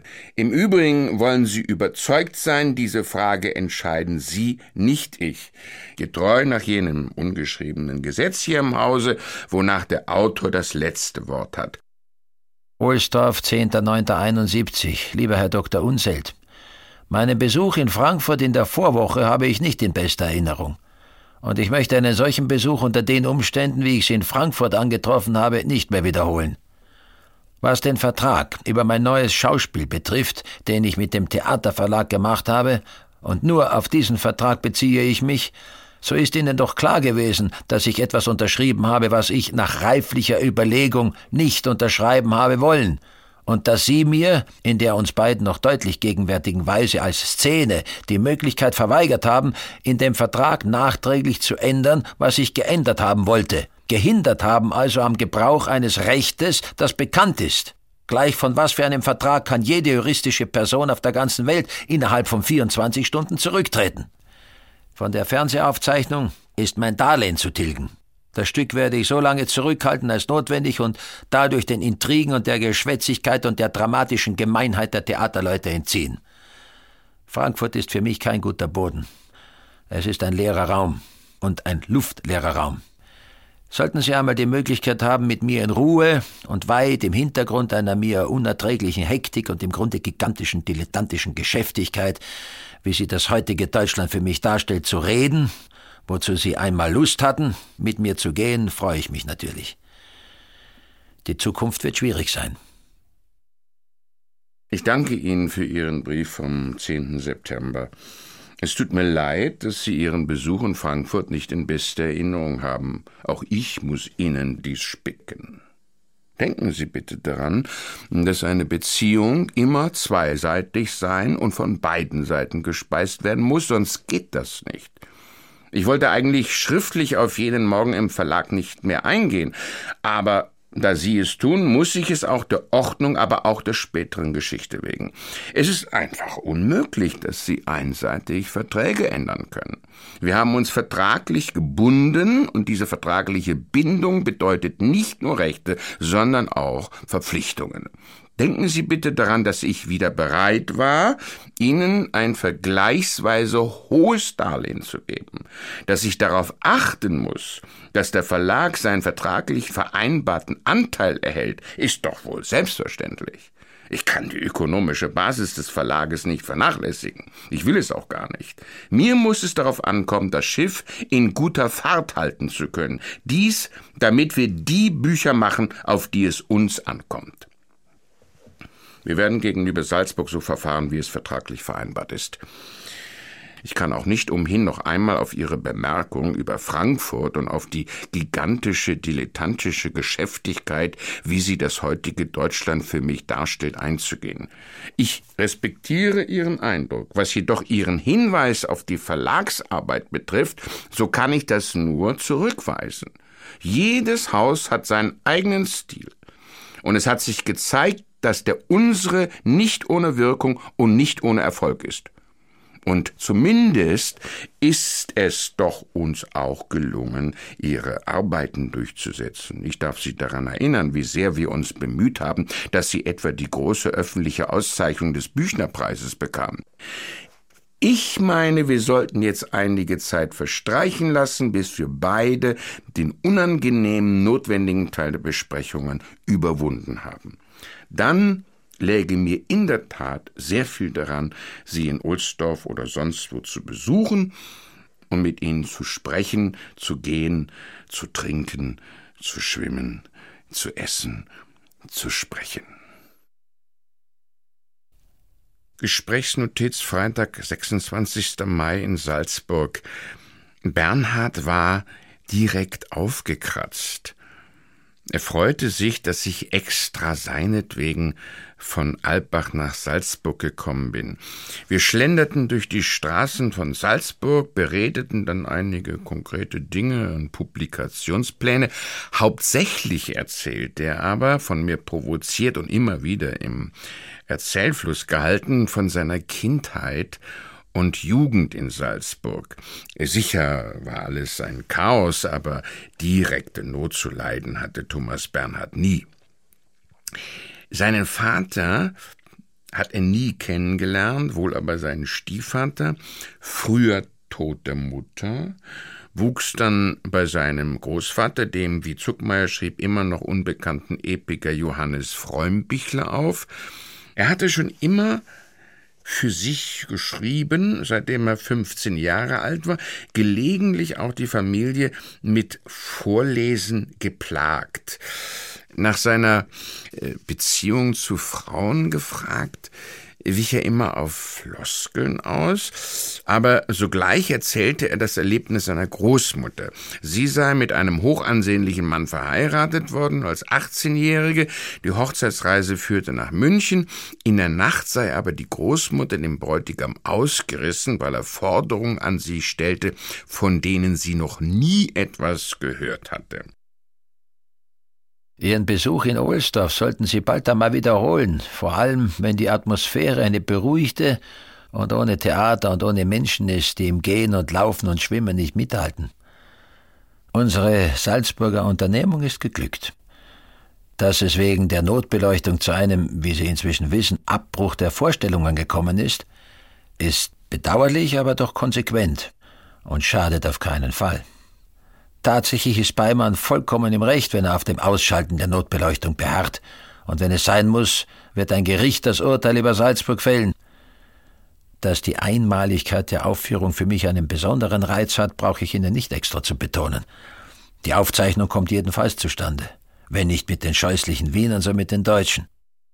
B: Im Übrigen wollen Sie überzeugt sein, diese Frage entscheiden Sie, nicht ich. Getreu nach jenem ungeschriebenen Gesetz hier im Hause, wonach der Autor das letzte Wort hat.
A: Ohlsdorf, zehnter neunter einundsiebzig. Lieber Herr Doktor Unseld, meinen Besuch in Frankfurt in der Vorwoche habe ich nicht in bester Erinnerung. Und ich möchte einen solchen Besuch unter den Umständen, wie ich sie in Frankfurt angetroffen habe, nicht mehr wiederholen. Was den Vertrag über mein neues Schauspiel betrifft, den ich mit dem Theaterverlag gemacht habe, und nur auf diesen Vertrag beziehe ich mich, so ist Ihnen doch klar gewesen, dass ich etwas unterschrieben habe, was ich nach reiflicher Überlegung nicht unterschreiben habe wollen, und dass Sie mir, in der uns beiden noch deutlich gegenwärtigen Weise als Szene, die Möglichkeit verweigert haben, in dem Vertrag nachträglich zu ändern, was ich geändert haben wollte, gehindert haben also am Gebrauch eines Rechtes, das bekannt ist. Gleich von was für einem Vertrag kann jede juristische Person auf der ganzen Welt innerhalb von vierundzwanzig Stunden zurücktreten? Von der Fernsehaufzeichnung ist mein Darlehen zu tilgen. Das Stück werde ich so lange zurückhalten als notwendig und dadurch den Intrigen und der Geschwätzigkeit und der dramatischen Gemeinheit der Theaterleute entziehen. Frankfurt ist für mich kein guter Boden. Es ist ein leerer Raum und ein luftleerer Raum. Sollten Sie einmal die Möglichkeit haben, mit mir in Ruhe und weit im Hintergrund einer mir unerträglichen Hektik und im Grunde gigantischen dilettantischen Geschäftigkeit, wie sie das heutige Deutschland für mich darstellt, zu reden, wozu Sie einmal Lust hatten, mit mir zu gehen, freue ich mich natürlich. Die Zukunft wird schwierig sein.
B: Ich danke Ihnen für Ihren Brief vom zehnten September. Es tut mir leid, dass Sie Ihren Besuch in Frankfurt nicht in bester Erinnerung haben. Auch ich muss Ihnen dies spicken. Denken Sie bitte daran, dass eine Beziehung immer zweiseitig sein und von beiden Seiten gespeist werden muss, sonst geht das nicht. Ich wollte eigentlich schriftlich auf jenen Morgen im Verlag nicht mehr eingehen, aber da Sie es tun, muss ich es auch der Ordnung, aber auch der späteren Geschichte wegen. Es ist einfach unmöglich, dass Sie einseitig Verträge ändern können. Wir haben uns vertraglich gebunden und diese vertragliche Bindung bedeutet nicht nur Rechte, sondern auch Verpflichtungen. Denken Sie bitte daran, dass ich wieder bereit war, Ihnen ein vergleichsweise hohes Darlehen zu geben, dass ich darauf achten muss, dass der Verlag seinen vertraglich vereinbarten Anteil erhält, ist doch wohl selbstverständlich. Ich kann die ökonomische Basis des Verlages nicht vernachlässigen. Ich will es auch gar nicht. Mir muss es darauf ankommen, das Schiff in guter Fahrt halten zu können. Dies, damit wir die Bücher machen, auf die es uns ankommt. Wir werden gegenüber Salzburg so verfahren, wie es vertraglich vereinbart ist. Ich kann auch nicht umhin, noch einmal auf Ihre Bemerkung über Frankfurt und auf die gigantische, dilettantische Geschäftigkeit, wie sie das heutige Deutschland für mich darstellt, einzugehen. Ich respektiere Ihren Eindruck. Was jedoch Ihren Hinweis auf die Verlagsarbeit betrifft, so kann ich das nur zurückweisen. Jedes Haus hat seinen eigenen Stil. Und es hat sich gezeigt, dass der unsere nicht ohne Wirkung und nicht ohne Erfolg ist. Und zumindest ist es doch uns auch gelungen, Ihre Arbeiten durchzusetzen. Ich darf Sie daran erinnern, wie sehr wir uns bemüht haben, dass Sie etwa die große öffentliche Auszeichnung des Büchnerpreises bekamen. Ich meine, wir sollten jetzt einige Zeit verstreichen lassen, bis wir beide den unangenehmen, notwendigen Teil der Besprechungen überwunden haben. Dann läge mir in der Tat sehr viel daran, Sie in Ohlsdorf oder sonst wo zu besuchen und mit Ihnen zu sprechen, zu gehen, zu trinken, zu schwimmen, zu essen, zu sprechen. Gesprächsnotiz Freitag, sechsundzwanzigster Mai in Salzburg. Bernhard war direkt aufgekratzt. Er freute sich, dass ich extra seinetwegen von Alpbach nach Salzburg gekommen bin. Wir schlenderten durch die Straßen von Salzburg, beredeten dann einige konkrete Dinge und Publikationspläne. Hauptsächlich erzählte er aber, von mir provoziert und immer wieder im Erzählfluss gehalten, von seiner Kindheit und Jugend in Salzburg. Sicher war alles ein Chaos, aber direkte Not zu leiden hatte Thomas Bernhard nie. Seinen Vater hat er nie kennengelernt, wohl aber seinen Stiefvater, früher Tod der Mutter, wuchs dann bei seinem Großvater, dem, wie Zuckmayer schrieb, immer noch unbekannten Epiker Johannes Freumbichler auf. Er hatte schon immer für sich geschrieben, seitdem er fünfzehn Jahre alt war, gelegentlich auch die Familie mit Vorlesen geplagt. Nach seiner Beziehung zu Frauen gefragt, wich er immer auf Floskeln aus, aber sogleich erzählte er das Erlebnis seiner Großmutter. Sie sei mit einem hochansehnlichen Mann verheiratet worden als achtzehnjährige, die Hochzeitsreise führte nach München, in der Nacht sei aber die Großmutter dem Bräutigam ausgerissen, weil er Forderungen an sie stellte, von denen sie noch nie etwas gehört hatte.
A: Ihren Besuch in Ohlsdorf sollten Sie bald einmal wiederholen, vor allem wenn die Atmosphäre eine beruhigte und ohne Theater und ohne Menschen ist, die im Gehen und Laufen und Schwimmen nicht mithalten. Unsere Salzburger Unternehmung ist geglückt. Dass es wegen der Notbeleuchtung zu einem, wie Sie inzwischen wissen, Abbruch der Vorstellungen gekommen ist, ist bedauerlich, aber doch konsequent und schadet auf keinen Fall. Tatsächlich ist Beimann vollkommen im Recht, wenn er auf dem Ausschalten der Notbeleuchtung beharrt. Und wenn es sein muss, wird ein Gericht das Urteil über Salzburg fällen. Dass die Einmaligkeit der Aufführung für mich einen besonderen Reiz hat, brauche ich Ihnen nicht extra zu betonen. Die Aufzeichnung kommt jedenfalls zustande. Wenn nicht mit den scheußlichen Wienern, so mit den Deutschen.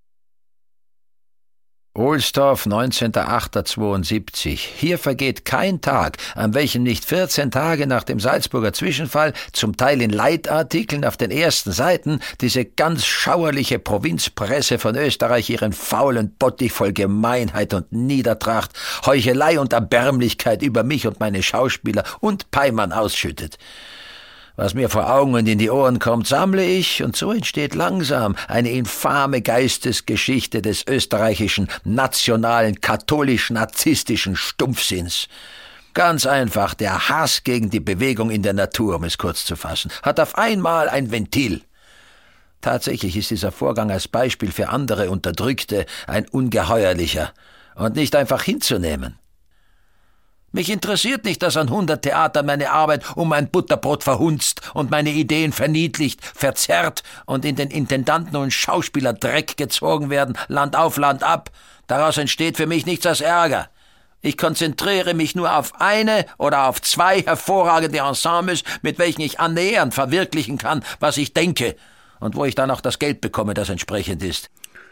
A: Ohlsdorf, neunzehnter achter zweiundsiebzig. Hier vergeht kein Tag, an welchem nicht vierzehn Tage nach dem Salzburger Zwischenfall, zum Teil in Leitartikeln auf den ersten Seiten, diese ganz schauerliche Provinzpresse von Österreich ihren faulen Bottich voll Gemeinheit und Niedertracht, Heuchelei und Erbärmlichkeit über mich und meine Schauspieler und Peimann ausschüttet. Was mir vor Augen und in die Ohren kommt, sammle ich, und so entsteht langsam eine infame Geistesgeschichte des österreichischen nationalen, katholisch-narzisstischen Stumpfsinns. Ganz einfach, der Hass gegen die Bewegung in der Natur, um es kurz zu fassen, hat auf einmal ein Ventil. Tatsächlich ist dieser Vorgang als Beispiel für andere Unterdrückte ein ungeheuerlicher und nicht einfach hinzunehmen. Mich interessiert nicht, dass an hundert Theatern meine Arbeit um ein Butterbrot verhunzt und meine Ideen verniedlicht, verzerrt und in den Intendanten- und Schauspielerdreck gezogen werden, Land auf, Land ab. Daraus entsteht für mich nichts als Ärger. Ich konzentriere mich nur auf eine oder auf zwei hervorragende Ensembles, mit welchen ich annähernd verwirklichen kann, was ich denke und wo ich dann auch das Geld bekomme, das entsprechend ist.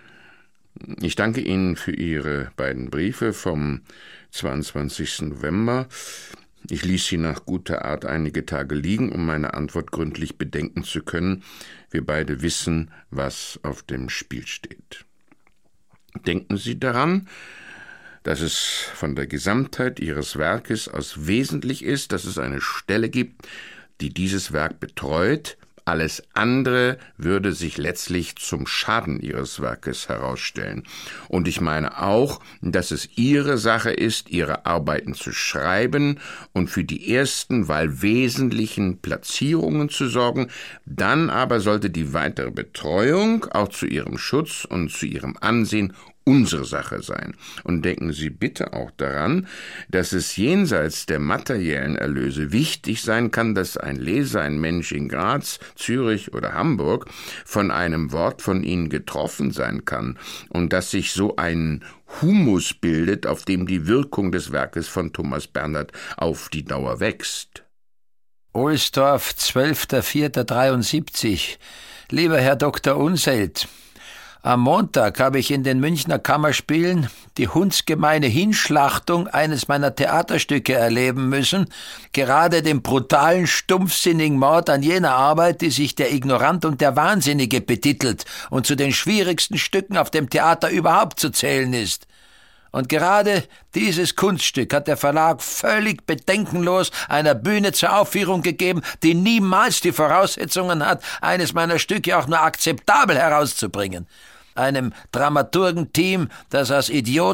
B: Ich danke Ihnen für Ihre beiden Briefe vom zweiundzwanzigsten November. Ich ließ sie nach guter Art einige Tage liegen, um meine Antwort gründlich bedenken zu können. Wir beide wissen, was auf dem Spiel steht. Denken Sie daran, dass es von der Gesamtheit Ihres Werkes aus wesentlich ist, dass es eine Stelle gibt, die dieses Werk betreut. Alles andere würde sich letztlich zum Schaden Ihres Werkes herausstellen. Und ich meine auch, dass es Ihre Sache ist, Ihre Arbeiten zu schreiben und für die ersten, weil wesentlichen Platzierungen zu sorgen. Dann aber sollte die weitere Betreuung auch zu Ihrem Schutz und zu Ihrem Ansehen unsere Sache sein. Und denken Sie bitte auch daran, dass es jenseits der materiellen Erlöse wichtig sein kann, dass ein Leser, ein Mensch in Graz, Zürich oder Hamburg von einem Wort von Ihnen getroffen sein kann und dass sich so ein Humus bildet, auf dem die Wirkung des Werkes von Thomas Bernhard auf die Dauer wächst.
A: Ohlsdorf, zwölfter vierter dreiundsiebzig. Lieber Herr Doktor Unseld, am Montag habe ich in den Münchner Kammerspielen die hundsgemeine Hinschlachtung eines meiner Theaterstücke erleben müssen, gerade den brutalen, stumpfsinnigen Mord an jener Arbeit, die sich der Ignorant und der Wahnsinnige betitelt und zu den schwierigsten Stücken auf dem Theater überhaupt zu zählen ist. Und gerade dieses Kunststück hat der Verlag völlig bedenkenlos einer Bühne zur Aufführung gegeben, die niemals die Voraussetzungen hat, eines meiner Stücke auch nur akzeptabel herauszubringen. Einem Dramaturgenteam, das aus Idioten,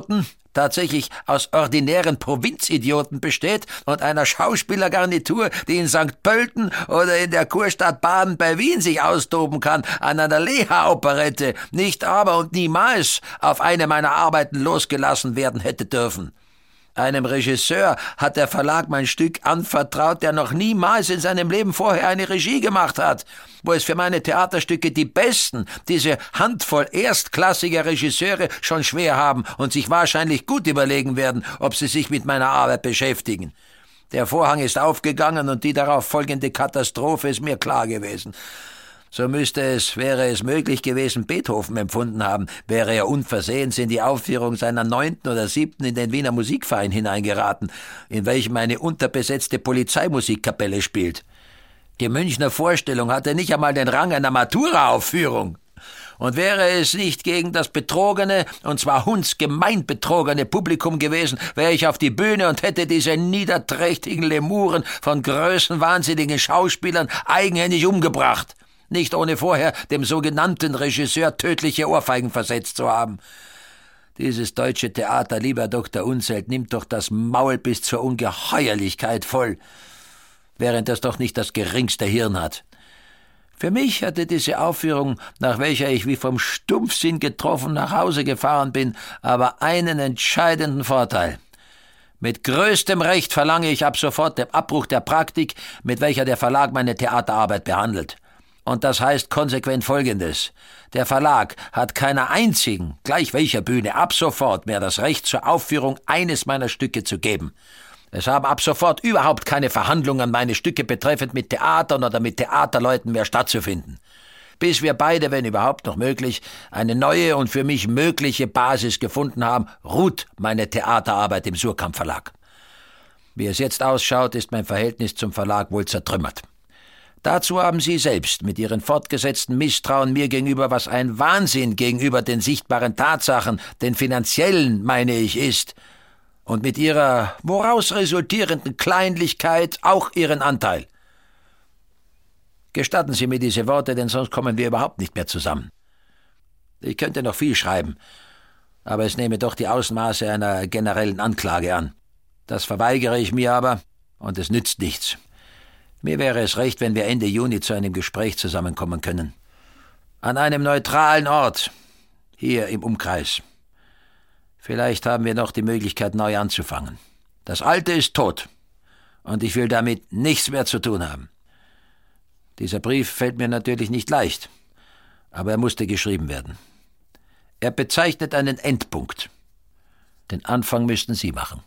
A: tatsächlich aus ordinären Provinzidioten besteht und einer Schauspielergarnitur, die in Sankt Pölten oder in der Kurstadt Baden bei Wien sich austoben kann, an einer Leha-Operette, nicht aber und niemals auf eine meiner Arbeiten losgelassen werden hätte dürfen. Einem Regisseur hat der Verlag mein Stück anvertraut, der noch niemals in seinem Leben vorher eine Regie gemacht hat, wo es für meine Theaterstücke die besten, diese Handvoll erstklassiger Regisseure schon schwer haben und sich wahrscheinlich gut überlegen werden, ob sie sich mit meiner Arbeit beschäftigen. Der Vorhang ist aufgegangen und die darauf folgende Katastrophe ist mir klar gewesen. So müsste es, wäre es möglich gewesen, Beethoven empfunden haben, wäre er unversehens in die Aufführung seiner neunten oder siebten in den Wiener Musikverein hineingeraten, in welchem eine unterbesetzte Polizeimusikkapelle spielt. Die Münchner Vorstellung hatte nicht einmal den Rang einer Matura-Aufführung. Und wäre es nicht gegen das betrogene, und zwar hundsgemein betrogene Publikum gewesen, wäre ich auf die Bühne und hätte diese niederträchtigen Lemuren von größenwahnsinnigen Schauspielern eigenhändig umgebracht. Nicht ohne vorher dem sogenannten Regisseur tödliche Ohrfeigen versetzt zu haben. Dieses deutsche Theater, lieber Doktor Unseld, nimmt doch das Maul bis zur Ungeheuerlichkeit voll, während es doch nicht das geringste Hirn hat. Für mich hatte diese Aufführung, nach welcher ich wie vom Stumpfsinn getroffen nach Hause gefahren bin, aber einen entscheidenden Vorteil. Mit größtem Recht verlange ich ab sofort den Abbruch der Praktik, mit welcher der Verlag meine Theaterarbeit behandelt. Und das heißt konsequent Folgendes. Der Verlag hat keiner einzigen, gleich welcher Bühne, ab sofort mehr das Recht zur Aufführung eines meiner Stücke zu geben. Es haben ab sofort überhaupt keine Verhandlungen meine Stücke betreffend mit Theatern oder mit Theaterleuten mehr stattzufinden. Bis wir beide, wenn überhaupt noch möglich, eine neue und für mich mögliche Basis gefunden haben, ruht meine Theaterarbeit im Suhrkamp Verlag. Wie es jetzt ausschaut, ist mein Verhältnis zum Verlag wohl zertrümmert. Dazu haben Sie selbst mit Ihren fortgesetzten Misstrauen mir gegenüber, was ein Wahnsinn gegenüber den sichtbaren Tatsachen, den finanziellen, meine ich, ist, und mit Ihrer woraus resultierenden Kleinlichkeit auch Ihren Anteil. Gestatten Sie mir diese Worte, denn sonst kommen wir überhaupt nicht mehr zusammen. Ich könnte noch viel schreiben, aber es nehme doch die Ausmaße einer generellen Anklage an. Das verweigere ich mir aber, und es nützt nichts. Mir wäre es recht, wenn wir Ende Juni zu einem Gespräch zusammenkommen können. An einem neutralen Ort, hier im Umkreis. Vielleicht haben wir noch die Möglichkeit, neu anzufangen. Das Alte ist tot, und ich will damit nichts mehr zu tun haben. Dieser Brief fällt mir natürlich nicht leicht, aber er musste geschrieben werden. Er bezeichnet einen Endpunkt. Den Anfang müssten Sie machen.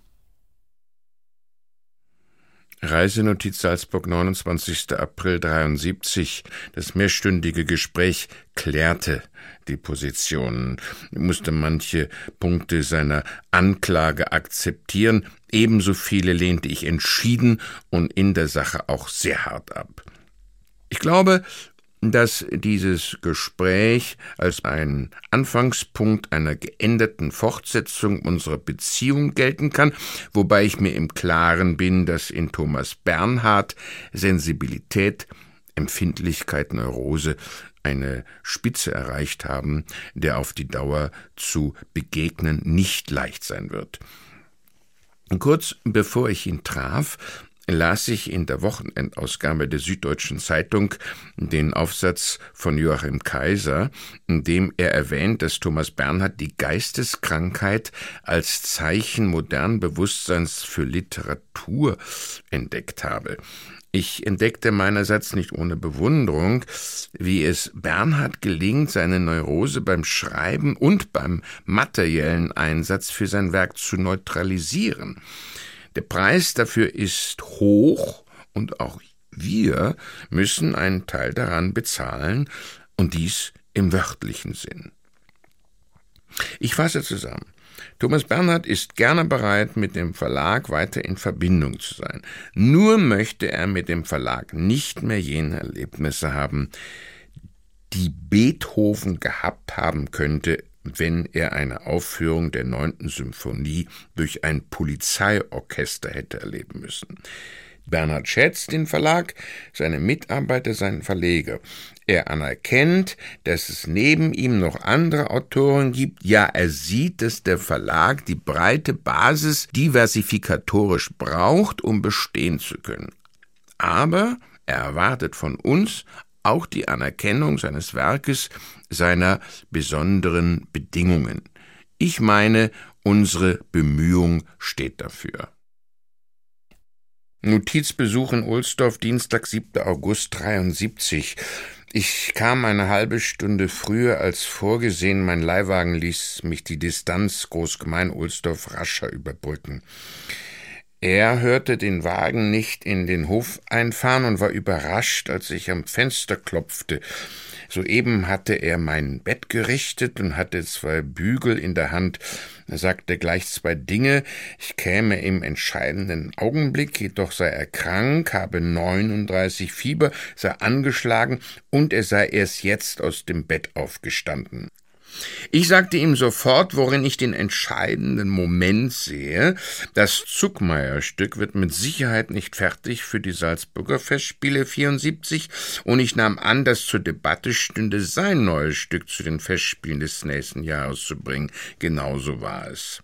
B: Reisenotiz Salzburg, neunundzwanzigster April dreiundsiebzig. Das mehrstündige Gespräch klärte die Positionen, musste manche Punkte seiner Anklage akzeptieren, ebenso viele lehnte ich entschieden und in der Sache auch sehr hart ab. Ich glaube, dass dieses Gespräch als ein Anfangspunkt einer geänderten Fortsetzung unserer Beziehung gelten kann, wobei ich mir im Klaren bin, dass in Thomas Bernhard Sensibilität, Empfindlichkeit, Neurose eine Spitze erreicht haben, der auf die Dauer zu begegnen nicht leicht sein wird. Kurz bevor ich ihn traf, las ich in der Wochenendausgabe der Süddeutschen Zeitung den Aufsatz von Joachim Kaiser, in dem er erwähnt, dass Thomas Bernhard die Geisteskrankheit als Zeichen modernen Bewusstseins für Literatur entdeckt habe. Ich entdeckte meinerseits nicht ohne Bewunderung, wie es Bernhard gelingt, seine Neurose beim Schreiben und beim materiellen Einsatz für sein Werk zu neutralisieren. Der Preis dafür ist hoch und auch wir müssen einen Teil daran bezahlen und dies im wörtlichen Sinn. Ich fasse zusammen. Thomas Bernhard ist gerne bereit, mit dem Verlag weiter in Verbindung zu sein. Nur möchte er mit dem Verlag nicht mehr jene Erlebnisse haben, die Beethoven gehabt haben könnte, wenn er eine Aufführung der neunten Symphonie durch ein Polizeiorchester hätte erleben müssen. Bernhard schätzt den Verlag, seine Mitarbeiter, seinen Verleger. Er anerkennt, dass es neben ihm noch andere Autoren gibt. Ja, er sieht, dass der Verlag die breite Basis diversifikatorisch braucht, um bestehen zu können. Aber er erwartet von uns auch die Anerkennung seines Werkes, seiner besonderen Bedingungen. Ich meine, unsere Bemühung steht dafür. Notizbesuch in Ohlsdorf, Dienstag, siebter August dreiundsiebzig. Ich kam eine halbe Stunde früher als vorgesehen. Mein Leihwagen ließ mich die Distanz Großgemein-Ohlsdorf rascher überbrücken. Er hörte den Wagen nicht in den Hof einfahren und war überrascht, als ich am Fenster klopfte. Soeben hatte er mein Bett gerichtet und hatte zwei Bügel in der Hand. Er sagte gleich zwei Dinge. Ich käme im entscheidenden Augenblick, jedoch sei er krank, habe neununddreißig Fieber, sei angeschlagen und er sei erst jetzt aus dem Bett aufgestanden. Ich sagte ihm sofort, worin ich den entscheidenden Moment sehe. Das Zuckmayer-Stück wird mit Sicherheit nicht fertig für die Salzburger Festspiele vierundsiebzig, und ich nahm an, dass zur Debatte stünde, sein neues Stück zu den Festspielen des nächsten Jahres zu bringen. Genauso war es.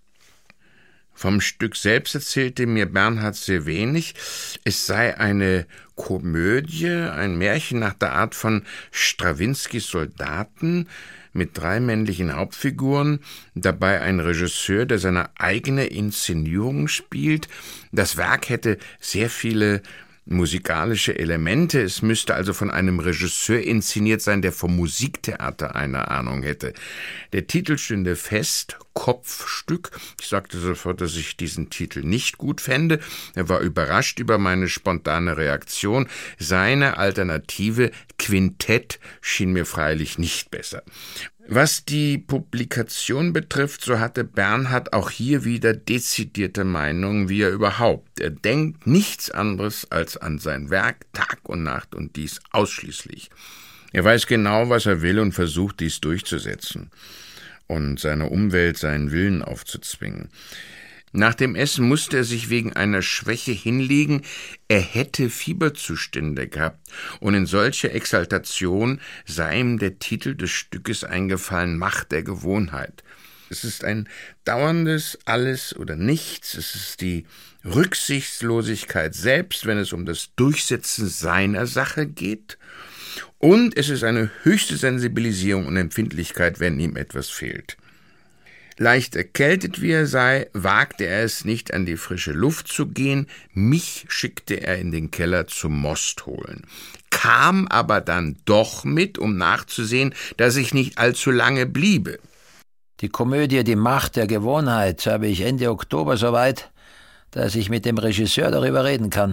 B: Vom Stück selbst erzählte mir Bernhard sehr wenig. Es sei eine Komödie, ein Märchen nach der Art von Strawinskys Soldaten, mit drei männlichen Hauptfiguren, dabei ein Regisseur, der seine eigene Inszenierung spielt. Das Werk hätte sehr viele musikalische Elemente. Es müsste also von einem Regisseur inszeniert sein, der vom Musiktheater eine Ahnung hätte. Der Titel stünde fest, Kopfstück. Ich sagte sofort, dass ich diesen Titel nicht gut fände. Er war überrascht über meine spontane Reaktion. Seine Alternative, Quintett, schien mir freilich nicht besser. Was die Publikation betrifft, so hatte Bernhard auch hier wieder dezidierte Meinungen, wie er überhaupt. Er denkt nichts anderes als an sein Werk, Tag und Nacht, und dies ausschließlich. Er weiß genau, was er will, und versucht, dies durchzusetzen und seiner Umwelt seinen Willen aufzuzwingen. Nach dem Essen musste er sich wegen einer Schwäche hinlegen. Er hätte Fieberzustände gehabt, und in solcher Exaltation sei ihm der Titel des Stückes eingefallen, Macht der Gewohnheit. Es ist ein dauerndes Alles oder Nichts, es ist die Rücksichtslosigkeit selbst, wenn es um das Durchsetzen seiner Sache geht, und es ist eine höchste Sensibilisierung und Empfindlichkeit, wenn ihm etwas fehlt. Leicht erkältet wie er sei, wagte er es nicht, an die frische Luft zu gehen. Mich schickte er in den Keller zum Most holen, kam aber dann doch mit, um nachzusehen, dass ich nicht allzu lange bliebe.
A: Die Komödie »Die Macht der Gewohnheit« habe ich Ende Oktober soweit, dass ich mit dem Regisseur darüber reden kann.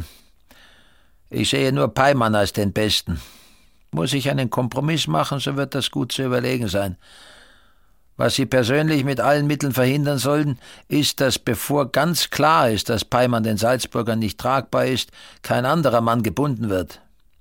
A: Ich sehe nur Peimann als den Besten. Muss ich einen Kompromiss machen, so wird das gut zu überlegen sein. Was Sie persönlich mit allen Mitteln verhindern sollten, ist, dass bevor ganz klar ist, dass Peimann den Salzburgern nicht tragbar ist, kein anderer Mann gebunden wird.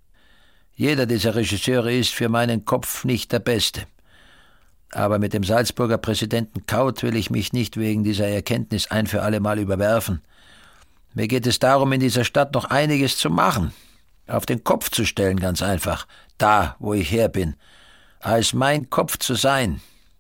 A: Jeder dieser Regisseure ist für meinen Kopf nicht der Beste. Aber mit dem Salzburger Präsidenten Kaut will ich mich nicht wegen dieser Erkenntnis ein für alle Mal überwerfen. Mir geht es darum, in dieser Stadt noch einiges zu machen, auf den Kopf zu stellen, ganz einfach, da, wo ich her bin, als mein Kopf zu sein.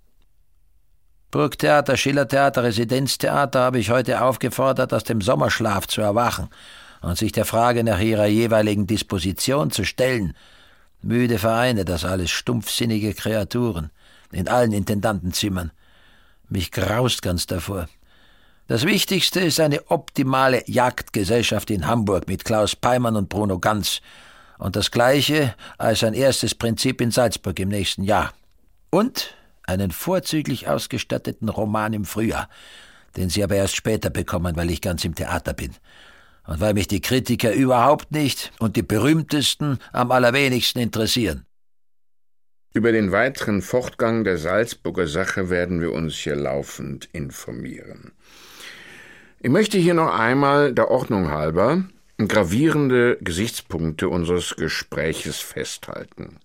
A: Burgtheater, Schillertheater, Residenztheater habe ich heute aufgefordert, aus dem Sommerschlaf zu erwachen und sich der Frage nach ihrer jeweiligen Disposition zu stellen. Müde Vereine, das alles stumpfsinnige Kreaturen, in allen Intendantenzimmern. Mich graust ganz davor. Das Wichtigste ist eine optimale Jagdgesellschaft in Hamburg mit Klaus Peimann und Bruno Ganz, und das Gleiche als ein erstes Prinzip in Salzburg im nächsten Jahr. Und einen vorzüglich ausgestatteten Roman im Frühjahr, den Sie aber erst später bekommen, weil ich ganz im Theater bin. Und weil mich die Kritiker überhaupt nicht und die berühmtesten am allerwenigsten interessieren.
B: Über den weiteren Fortgang der Salzburger Sache werden wir uns hier laufend informieren. Ich möchte hier noch einmal der Ordnung halber gravierende Gesichtspunkte unseres Gespräches festhalten.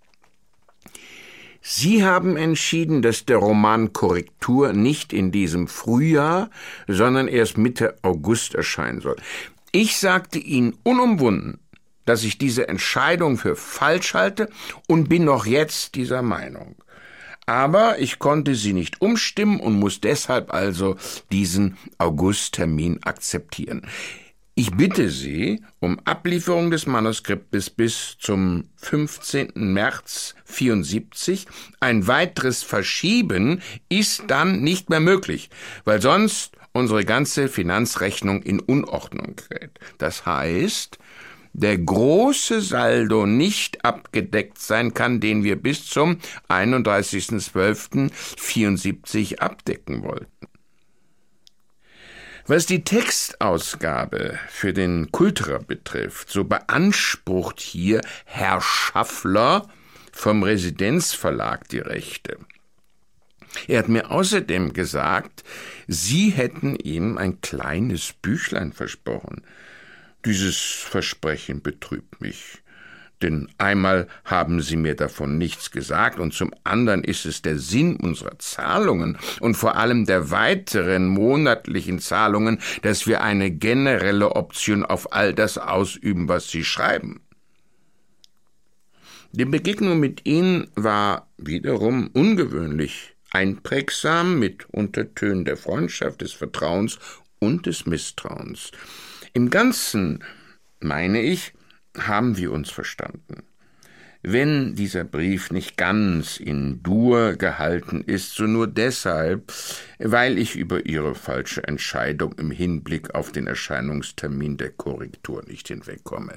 B: Sie haben entschieden, dass der Roman Korrektur nicht in diesem Frühjahr, sondern erst Mitte August erscheinen soll. Ich sagte Ihnen unumwunden, dass ich diese Entscheidung für falsch halte und bin noch jetzt dieser Meinung. Aber ich konnte Sie nicht umstimmen und muss deshalb also diesen Augusttermin akzeptieren. Ich bitte Sie um Ablieferung des Manuskriptes bis zum fünfzehnten März vierundsiebzig. Ein weiteres Verschieben ist dann nicht mehr möglich, weil sonst unsere ganze Finanzrechnung in Unordnung gerät. Das heißt, der große Saldo nicht abgedeckt sein kann, den wir bis zum einunddreißigsten zwölften vierundsiebzig abdecken wollten. Was die Textausgabe für den Kultra betrifft, so beansprucht hier Herr Schaffler vom Residenzverlag die Rechte. Er hat mir außerdem gesagt, Sie hätten ihm ein kleines Büchlein versprochen. Dieses Versprechen betrübt mich, denn einmal haben Sie mir davon nichts gesagt und zum anderen ist es der Sinn unserer Zahlungen und vor allem der weiteren monatlichen Zahlungen, dass wir eine generelle Option auf all das ausüben, was Sie schreiben. Die Begegnung mit Ihnen war wiederum ungewöhnlich, einprägsam mit Untertönen der Freundschaft, des Vertrauens und des Misstrauens. Im Ganzen, meine ich, haben wir uns verstanden. Wenn dieser Brief nicht ganz in Dur gehalten ist, so nur deshalb, weil ich über Ihre falsche Entscheidung im Hinblick auf den Erscheinungstermin der Korrektur nicht hinwegkomme.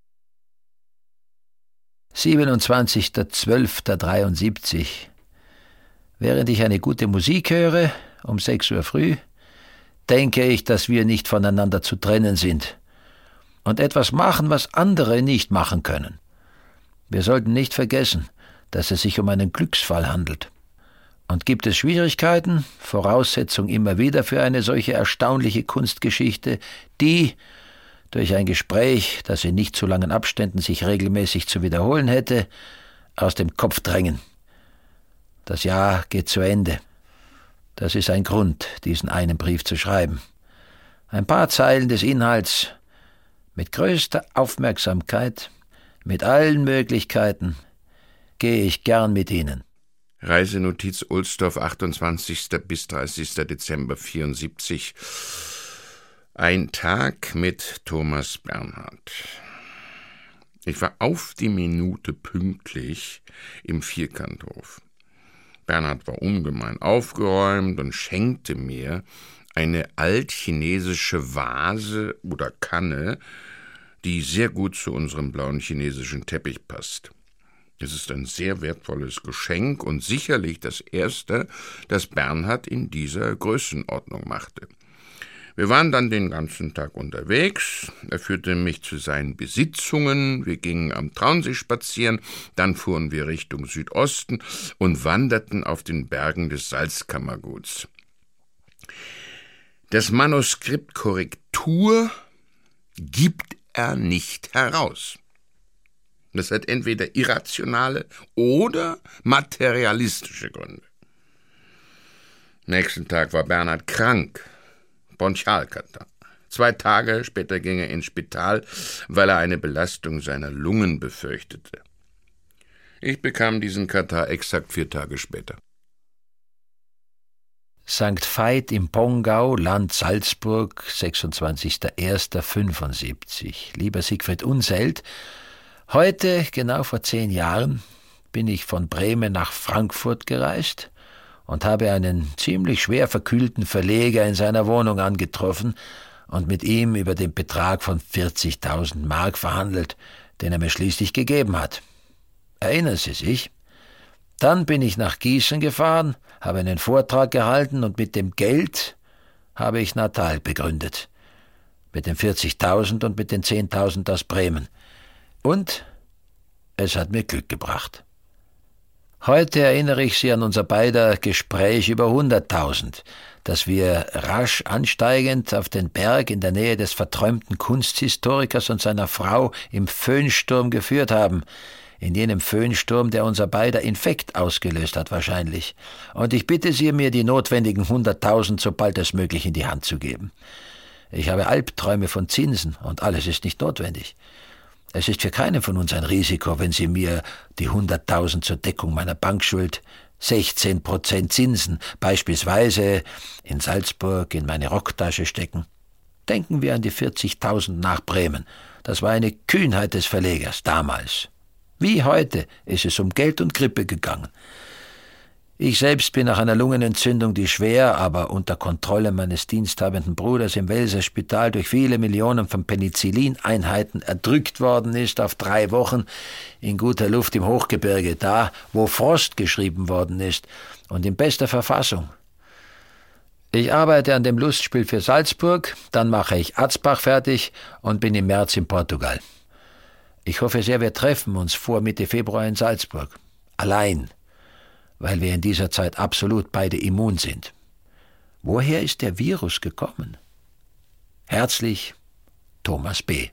A: siebenundzwanzigster zwölfter dreiundsiebzig. Während ich eine gute Musik höre, um sechs Uhr früh, denke ich, dass wir nicht voneinander zu trennen sind und etwas machen, was andere nicht machen können. Wir sollten nicht vergessen, dass es sich um einen Glücksfall handelt. Und gibt es Schwierigkeiten, Voraussetzung immer wieder für eine solche erstaunliche Kunstgeschichte, die, durch ein Gespräch, das in nicht zu langen Abständen sich regelmäßig zu wiederholen hätte, aus dem Kopf drängen. Das Jahr geht zu Ende. Das ist ein Grund, diesen einen Brief zu schreiben. Ein paar Zeilen des Inhalts, mit größter Aufmerksamkeit, mit allen Möglichkeiten, gehe ich gern mit Ihnen.
B: Reisenotiz Ohlsdorf, achtundzwanzigster bis dreißigster Dezember vierundsiebzig. Ein Tag mit Thomas Bernhard. Ich war auf die Minute pünktlich im Vierkanthof. Bernhard war ungemein aufgeräumt und schenkte mir eine altchinesische Vase oder Kanne, die sehr gut zu unserem blauen chinesischen Teppich passt. Es ist ein sehr wertvolles Geschenk und sicherlich das erste, das Bernhard in dieser Größenordnung machte. Wir waren dann den ganzen Tag unterwegs. Er führte mich zu seinen Besitzungen. Wir gingen am Traunsee spazieren. Dann fuhren wir Richtung Südosten und wanderten auf den Bergen des Salzkammerguts. Das Manuskript Korrektur gibt er nicht heraus. Das hat entweder irrationale oder materialistische Gründe. Nächsten Tag war Bernhard krank. Bronchialkatarrh. Zwei Tage später ging er ins Spital, weil er eine Belastung seiner Lungen befürchtete. Ich bekam diesen Katarrh exakt vier Tage später.
A: Sankt Veit im Pongau, Land Salzburg, sechsundzwanzigster erster fünfundsiebzig. Lieber Siegfried Unseld, heute, genau vor zehn Jahren, bin ich von Bremen nach Frankfurt gereist und habe einen ziemlich schwer verkühlten Verleger in seiner Wohnung angetroffen und mit ihm über den Betrag von vierzigtausend Mark verhandelt, den er mir schließlich gegeben hat. Erinnern Sie sich? Dann bin ich nach Gießen gefahren, habe einen Vortrag gehalten und mit dem Geld habe ich Natal begründet. Mit den vierzigtausend und mit den zehntausend aus Bremen. Und es hat mir Glück gebracht. Heute erinnere ich Sie an unser beider Gespräch über hunderttausend, das wir rasch ansteigend auf den Berg in der Nähe des verträumten Kunsthistorikers und seiner Frau im Föhnsturm geführt haben, in jenem Föhnsturm, der unser beider Infekt ausgelöst hat wahrscheinlich. Und ich bitte Sie, mir die notwendigen hunderttausend so bald als möglich in die Hand zu geben. Ich habe Albträume von Zinsen und alles ist nicht notwendig. Es ist für keinen von uns ein Risiko, wenn Sie mir die hunderttausend zur Deckung meiner Bankschuld, sechzehn Prozent Zinsen, beispielsweise in Salzburg in meine Rocktasche stecken. Denken wir an die vierzigtausend nach Bremen. Das war eine Kühnheit des Verlegers damals. Wie heute ist es um Geld und Grippe gegangen. Ich selbst bin nach einer Lungenentzündung, die schwer, aber unter Kontrolle meines diensthabenden Bruders im Welser Spital durch viele Millionen von Penicillin-Einheiten erdrückt worden ist, auf drei Wochen in guter Luft im Hochgebirge, da, wo Frost geschrieben worden ist und in bester Verfassung. Ich arbeite an dem Lustspiel für Salzburg, dann mache ich Atzbach fertig und bin im März in Portugal. Ich hoffe sehr, wir treffen uns vor Mitte Februar in Salzburg. Allein, weil wir in dieser Zeit absolut beide immun sind. Woher ist der Virus gekommen? Herzlich, Thomas B.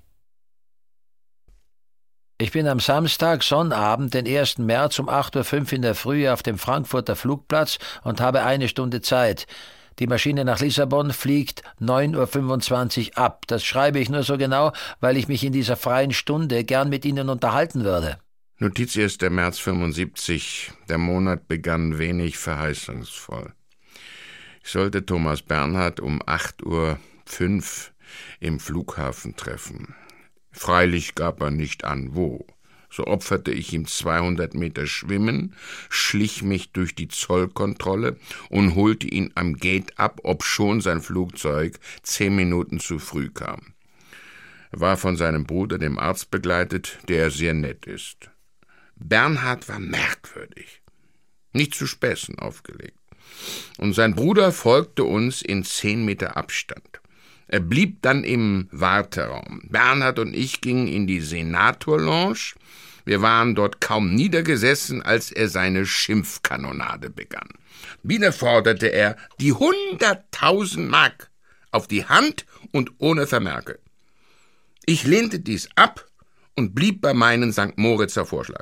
A: Ich bin am Samstag, Sonnabend, den ersten März um acht Uhr fünf in der Früh auf dem Frankfurter Flugplatz und habe eine Stunde Zeit. Die Maschine nach Lissabon fliegt neun Uhr fünfundzwanzig ab. Das schreibe ich nur so genau, weil ich mich in dieser freien Stunde gern mit Ihnen unterhalten würde.
B: Notiz erster März fünfundsiebzig. Der Monat begann wenig verheißungsvoll. Ich sollte Thomas Bernhard um acht Uhr fünf im Flughafen treffen. Freilich gab er nicht an, wo. So opferte ich ihm zweihundert Meter Schwimmen, schlich mich durch die Zollkontrolle und holte ihn am Gate ab, obschon sein Flugzeug zehn Minuten zu früh kam. Er war von seinem Bruder, dem Arzt, begleitet, der sehr nett ist. Bernhard war merkwürdig, nicht zu Späßen aufgelegt. Und sein Bruder folgte uns in zehn Meter Abstand. Er blieb dann im Warteraum. Bernhard und ich gingen in die Senator-Lounge. Wir waren dort kaum niedergesessen, als er seine Schimpfkanonade begann. Wieder forderte er die hunderttausend Mark auf die Hand und ohne Vermerke. Ich lehnte dies ab und blieb bei meinem Sankt Moritzer Vorschlag.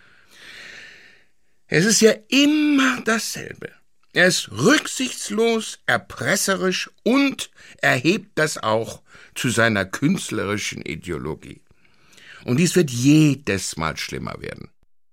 B: Es ist ja immer dasselbe. Er ist rücksichtslos, erpresserisch und erhebt das auch zu seiner künstlerischen Ideologie. Und dies wird jedes Mal schlimmer werden.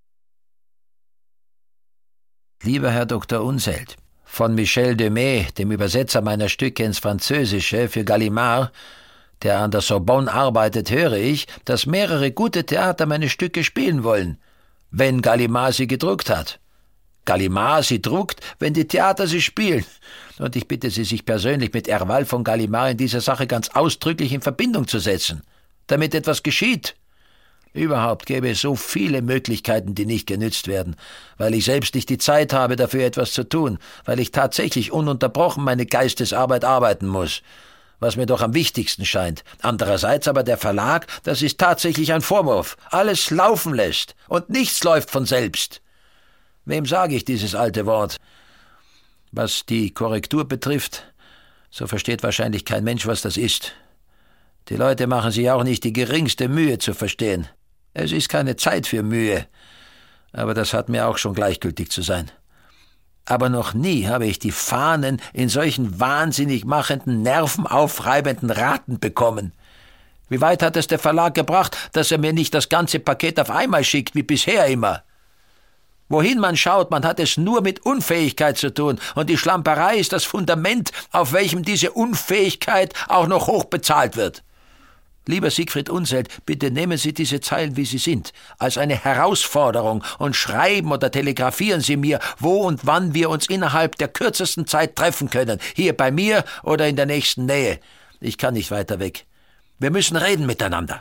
A: Lieber Herr Doktor Unseld, von Michel Demey, dem Übersetzer meiner Stücke ins Französische für Gallimard, der an der Sorbonne arbeitet, höre ich, dass mehrere gute Theater meine Stücke spielen wollen, wenn Gallimard sie gedruckt hat. Gallimard sie druckt, wenn die Theater sie spielen. Und ich bitte Sie, sich persönlich mit Herval von Gallimard in dieser Sache ganz ausdrücklich in Verbindung zu setzen, damit etwas geschieht. Überhaupt gäbe es so viele Möglichkeiten, die nicht genützt werden, weil ich selbst nicht die Zeit habe, dafür etwas zu tun, weil ich tatsächlich ununterbrochen meine Geistesarbeit arbeiten muss, was mir doch am wichtigsten scheint. Andererseits aber der Verlag, das ist tatsächlich ein Vorwurf, alles laufen lässt und nichts läuft von selbst. Wem sage ich dieses alte Wort? Was die Korrektur betrifft, so versteht wahrscheinlich kein Mensch, was das ist. Die Leute machen sich auch nicht die geringste Mühe zu verstehen. Es ist keine Zeit für Mühe, aber das hat mir auch schon gleichgültig zu sein. Aber noch nie habe ich die Fahnen in solchen wahnsinnig machenden, nervenaufreibenden Raten bekommen. Wie weit hat es der Verlag gebracht, dass er mir nicht das ganze Paket auf einmal schickt, wie bisher immer? Wohin man schaut, man hat es nur mit Unfähigkeit zu tun, und die Schlamperei ist das Fundament, auf welchem diese Unfähigkeit auch noch hoch bezahlt wird. Lieber Siegfried Unseld, bitte nehmen Sie diese Zeilen, wie sie sind, als eine Herausforderung und schreiben oder telegrafieren Sie mir, wo und wann wir uns innerhalb der kürzesten Zeit treffen können, hier bei mir oder in der nächsten Nähe. Ich kann nicht weiter weg. Wir müssen reden miteinander.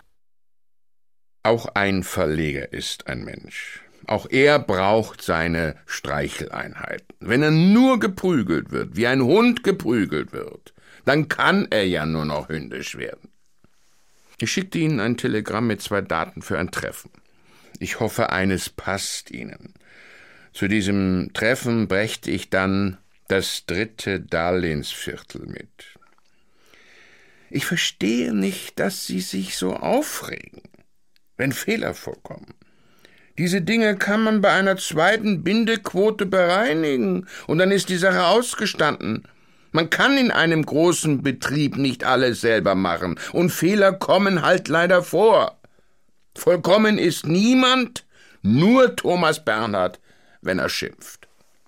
B: Auch ein Verleger ist ein Mensch. Auch er braucht seine Streicheleinheiten. Wenn er nur geprügelt wird, wie ein Hund geprügelt wird, dann kann er ja nur noch hündisch werden. Ich schickte Ihnen ein Telegramm mit zwei Daten für ein Treffen. Ich hoffe, eines passt Ihnen. Zu diesem Treffen brächte ich dann das dritte Darlehensviertel mit. Ich verstehe nicht, dass Sie sich so aufregen, wenn Fehler vorkommen. Diese Dinge kann man bei einer zweiten Bindequote bereinigen, und dann ist die Sache ausgestanden. Man kann in einem großen Betrieb nicht alles selber machen, und Fehler kommen halt leider vor. Vollkommen ist niemand, nur Thomas Bernhard, wenn er schimpft.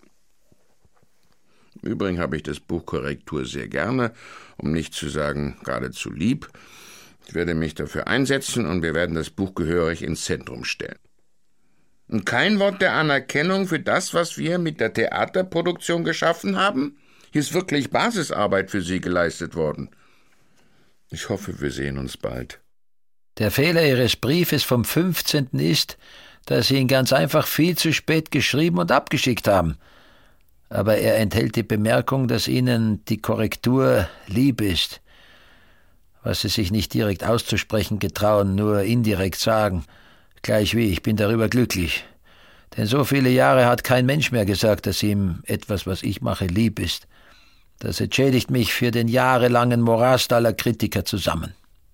B: Im Übrigen habe ich das Buch Korrektur sehr gerne, um nicht zu sagen geradezu lieb. Ich werde mich dafür einsetzen, und wir werden das Buch gehörig ins Zentrum stellen. Und kein Wort der Anerkennung für das, was wir mit der Theaterproduktion geschaffen haben? Hier ist wirklich Basisarbeit für Sie geleistet worden. Ich hoffe, wir sehen uns bald.
A: Der Fehler Ihres Briefes vom fünfzehnten ist, dass Sie ihn ganz einfach viel zu spät geschrieben und abgeschickt haben. Aber er enthält die Bemerkung, dass Ihnen die Korrektur lieb ist. Was Sie sich nicht direkt auszusprechen getrauen, nur indirekt sagen. Gleichwie, ich bin darüber glücklich. Denn so viele Jahre hat kein Mensch mehr gesagt, dass ihm etwas, was ich mache, lieb ist. Das entschädigt mich für den jahrelangen Morast aller Kritiker zusammen.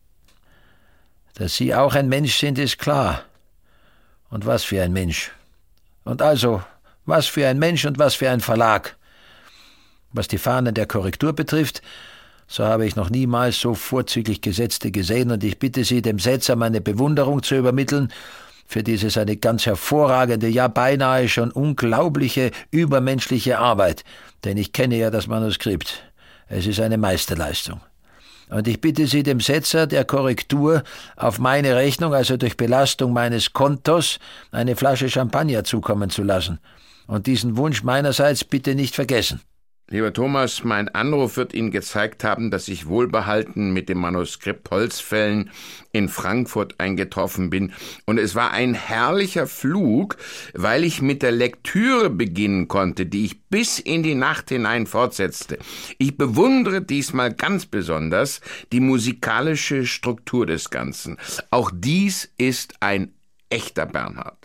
A: Dass Sie auch ein Mensch sind, ist klar. Und was für ein Mensch. Und also, was für ein Mensch und was für ein Verlag. Was die Fahnen der Korrektur betrifft, so habe ich noch niemals so vorzüglich Gesetzte gesehen, und ich bitte Sie, dem Setzer meine Bewunderung zu übermitteln für diese seine ganz hervorragende, ja beinahe schon unglaubliche, übermenschliche Arbeit, denn ich kenne ja das Manuskript. Es ist eine Meisterleistung. Und ich bitte Sie, dem Setzer der Korrektur auf meine Rechnung, also durch Belastung meines Kontos, eine Flasche Champagner zukommen zu lassen. Und diesen Wunsch meinerseits bitte nicht vergessen.
B: Lieber Thomas, mein Anruf wird Ihnen gezeigt haben, dass ich wohlbehalten mit dem Manuskript Holzfällen in Frankfurt eingetroffen bin. Und es war ein herrlicher Flug, weil ich mit der Lektüre beginnen konnte, die ich bis in die Nacht hinein fortsetzte. Ich bewundere diesmal ganz besonders die musikalische Struktur des Ganzen. Auch dies ist ein echter Bernhard.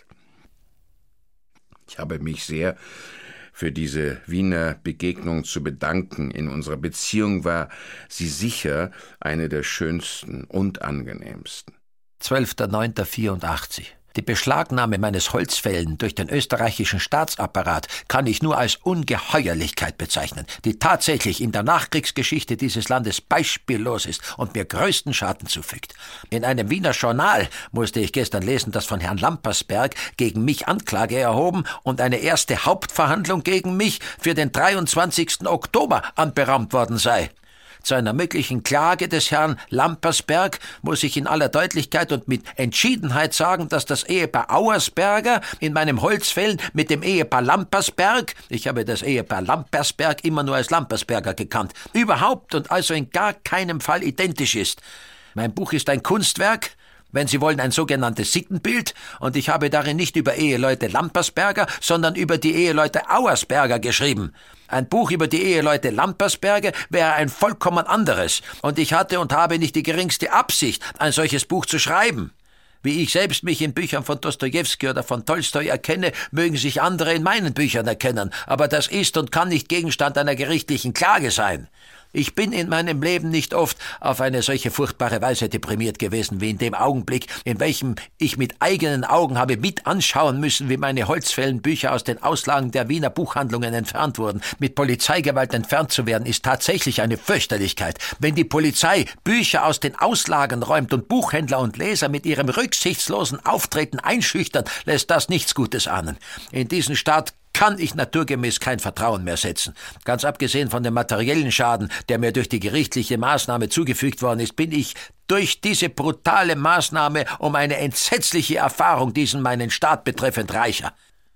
B: Ich habe mich sehr für diese Wiener Begegnung zu bedanken. In unserer Beziehung war sie sicher eine der schönsten und angenehmsten.
A: zwölfter neunter vierundachtzig. Die Beschlagnahme meines Holzfällen durch den österreichischen Staatsapparat kann ich nur als Ungeheuerlichkeit bezeichnen, die tatsächlich in der Nachkriegsgeschichte dieses Landes beispiellos ist und mir größten Schaden zufügt. In einem Wiener Journal musste ich gestern lesen, dass von Herrn Lampersberg gegen mich Anklage erhoben und eine erste Hauptverhandlung gegen mich für den dreiundzwanzigsten Oktober anberaumt worden sei. Zu einer möglichen Klage des Herrn Lampersberg muss ich in aller Deutlichkeit und mit Entschiedenheit sagen, dass das Ehepaar Auersberger in meinem Holzfällen mit dem Ehepaar Lampersberg, ich habe das Ehepaar Lampersberg immer nur als Lampersberger gekannt, überhaupt und also in gar keinem Fall identisch ist. Mein Buch ist ein Kunstwerk, wenn Sie wollen, ein sogenanntes Sittenbild, und ich habe darin nicht über Eheleute Lampersberger, sondern über die Eheleute Auersberger geschrieben. Ein Buch über die Eheleute Lampersberger wäre ein vollkommen anderes, und ich hatte und habe nicht die geringste Absicht, ein solches Buch zu schreiben. Wie ich selbst mich in Büchern von Dostojewski oder von Tolstoi erkenne, mögen sich andere in meinen Büchern erkennen, aber das ist und kann nicht Gegenstand einer gerichtlichen Klage sein. Ich bin in meinem Leben nicht oft auf eine solche furchtbare Weise deprimiert gewesen wie in dem Augenblick, in welchem ich mit eigenen Augen habe mit anschauen müssen, wie meine Holzfällenbücher aus den Auslagen der Wiener Buchhandlungen entfernt wurden. Mit Polizeigewalt entfernt zu werden, ist tatsächlich eine Fürchterlichkeit. Wenn die Polizei Bücher aus den Auslagen räumt und Buchhändler und Leser mit ihrem rücksichtslosen Auftreten einschüchtern, lässt das nichts Gutes ahnen. In diesen Staat kann ich naturgemäß kein Vertrauen mehr setzen. Ganz abgesehen von dem materiellen Schaden, der mir durch die gerichtliche Maßnahme zugefügt worden ist, bin ich durch diese brutale Maßnahme um eine entsetzliche Erfahrung diesen meinen Staat betreffend reicher.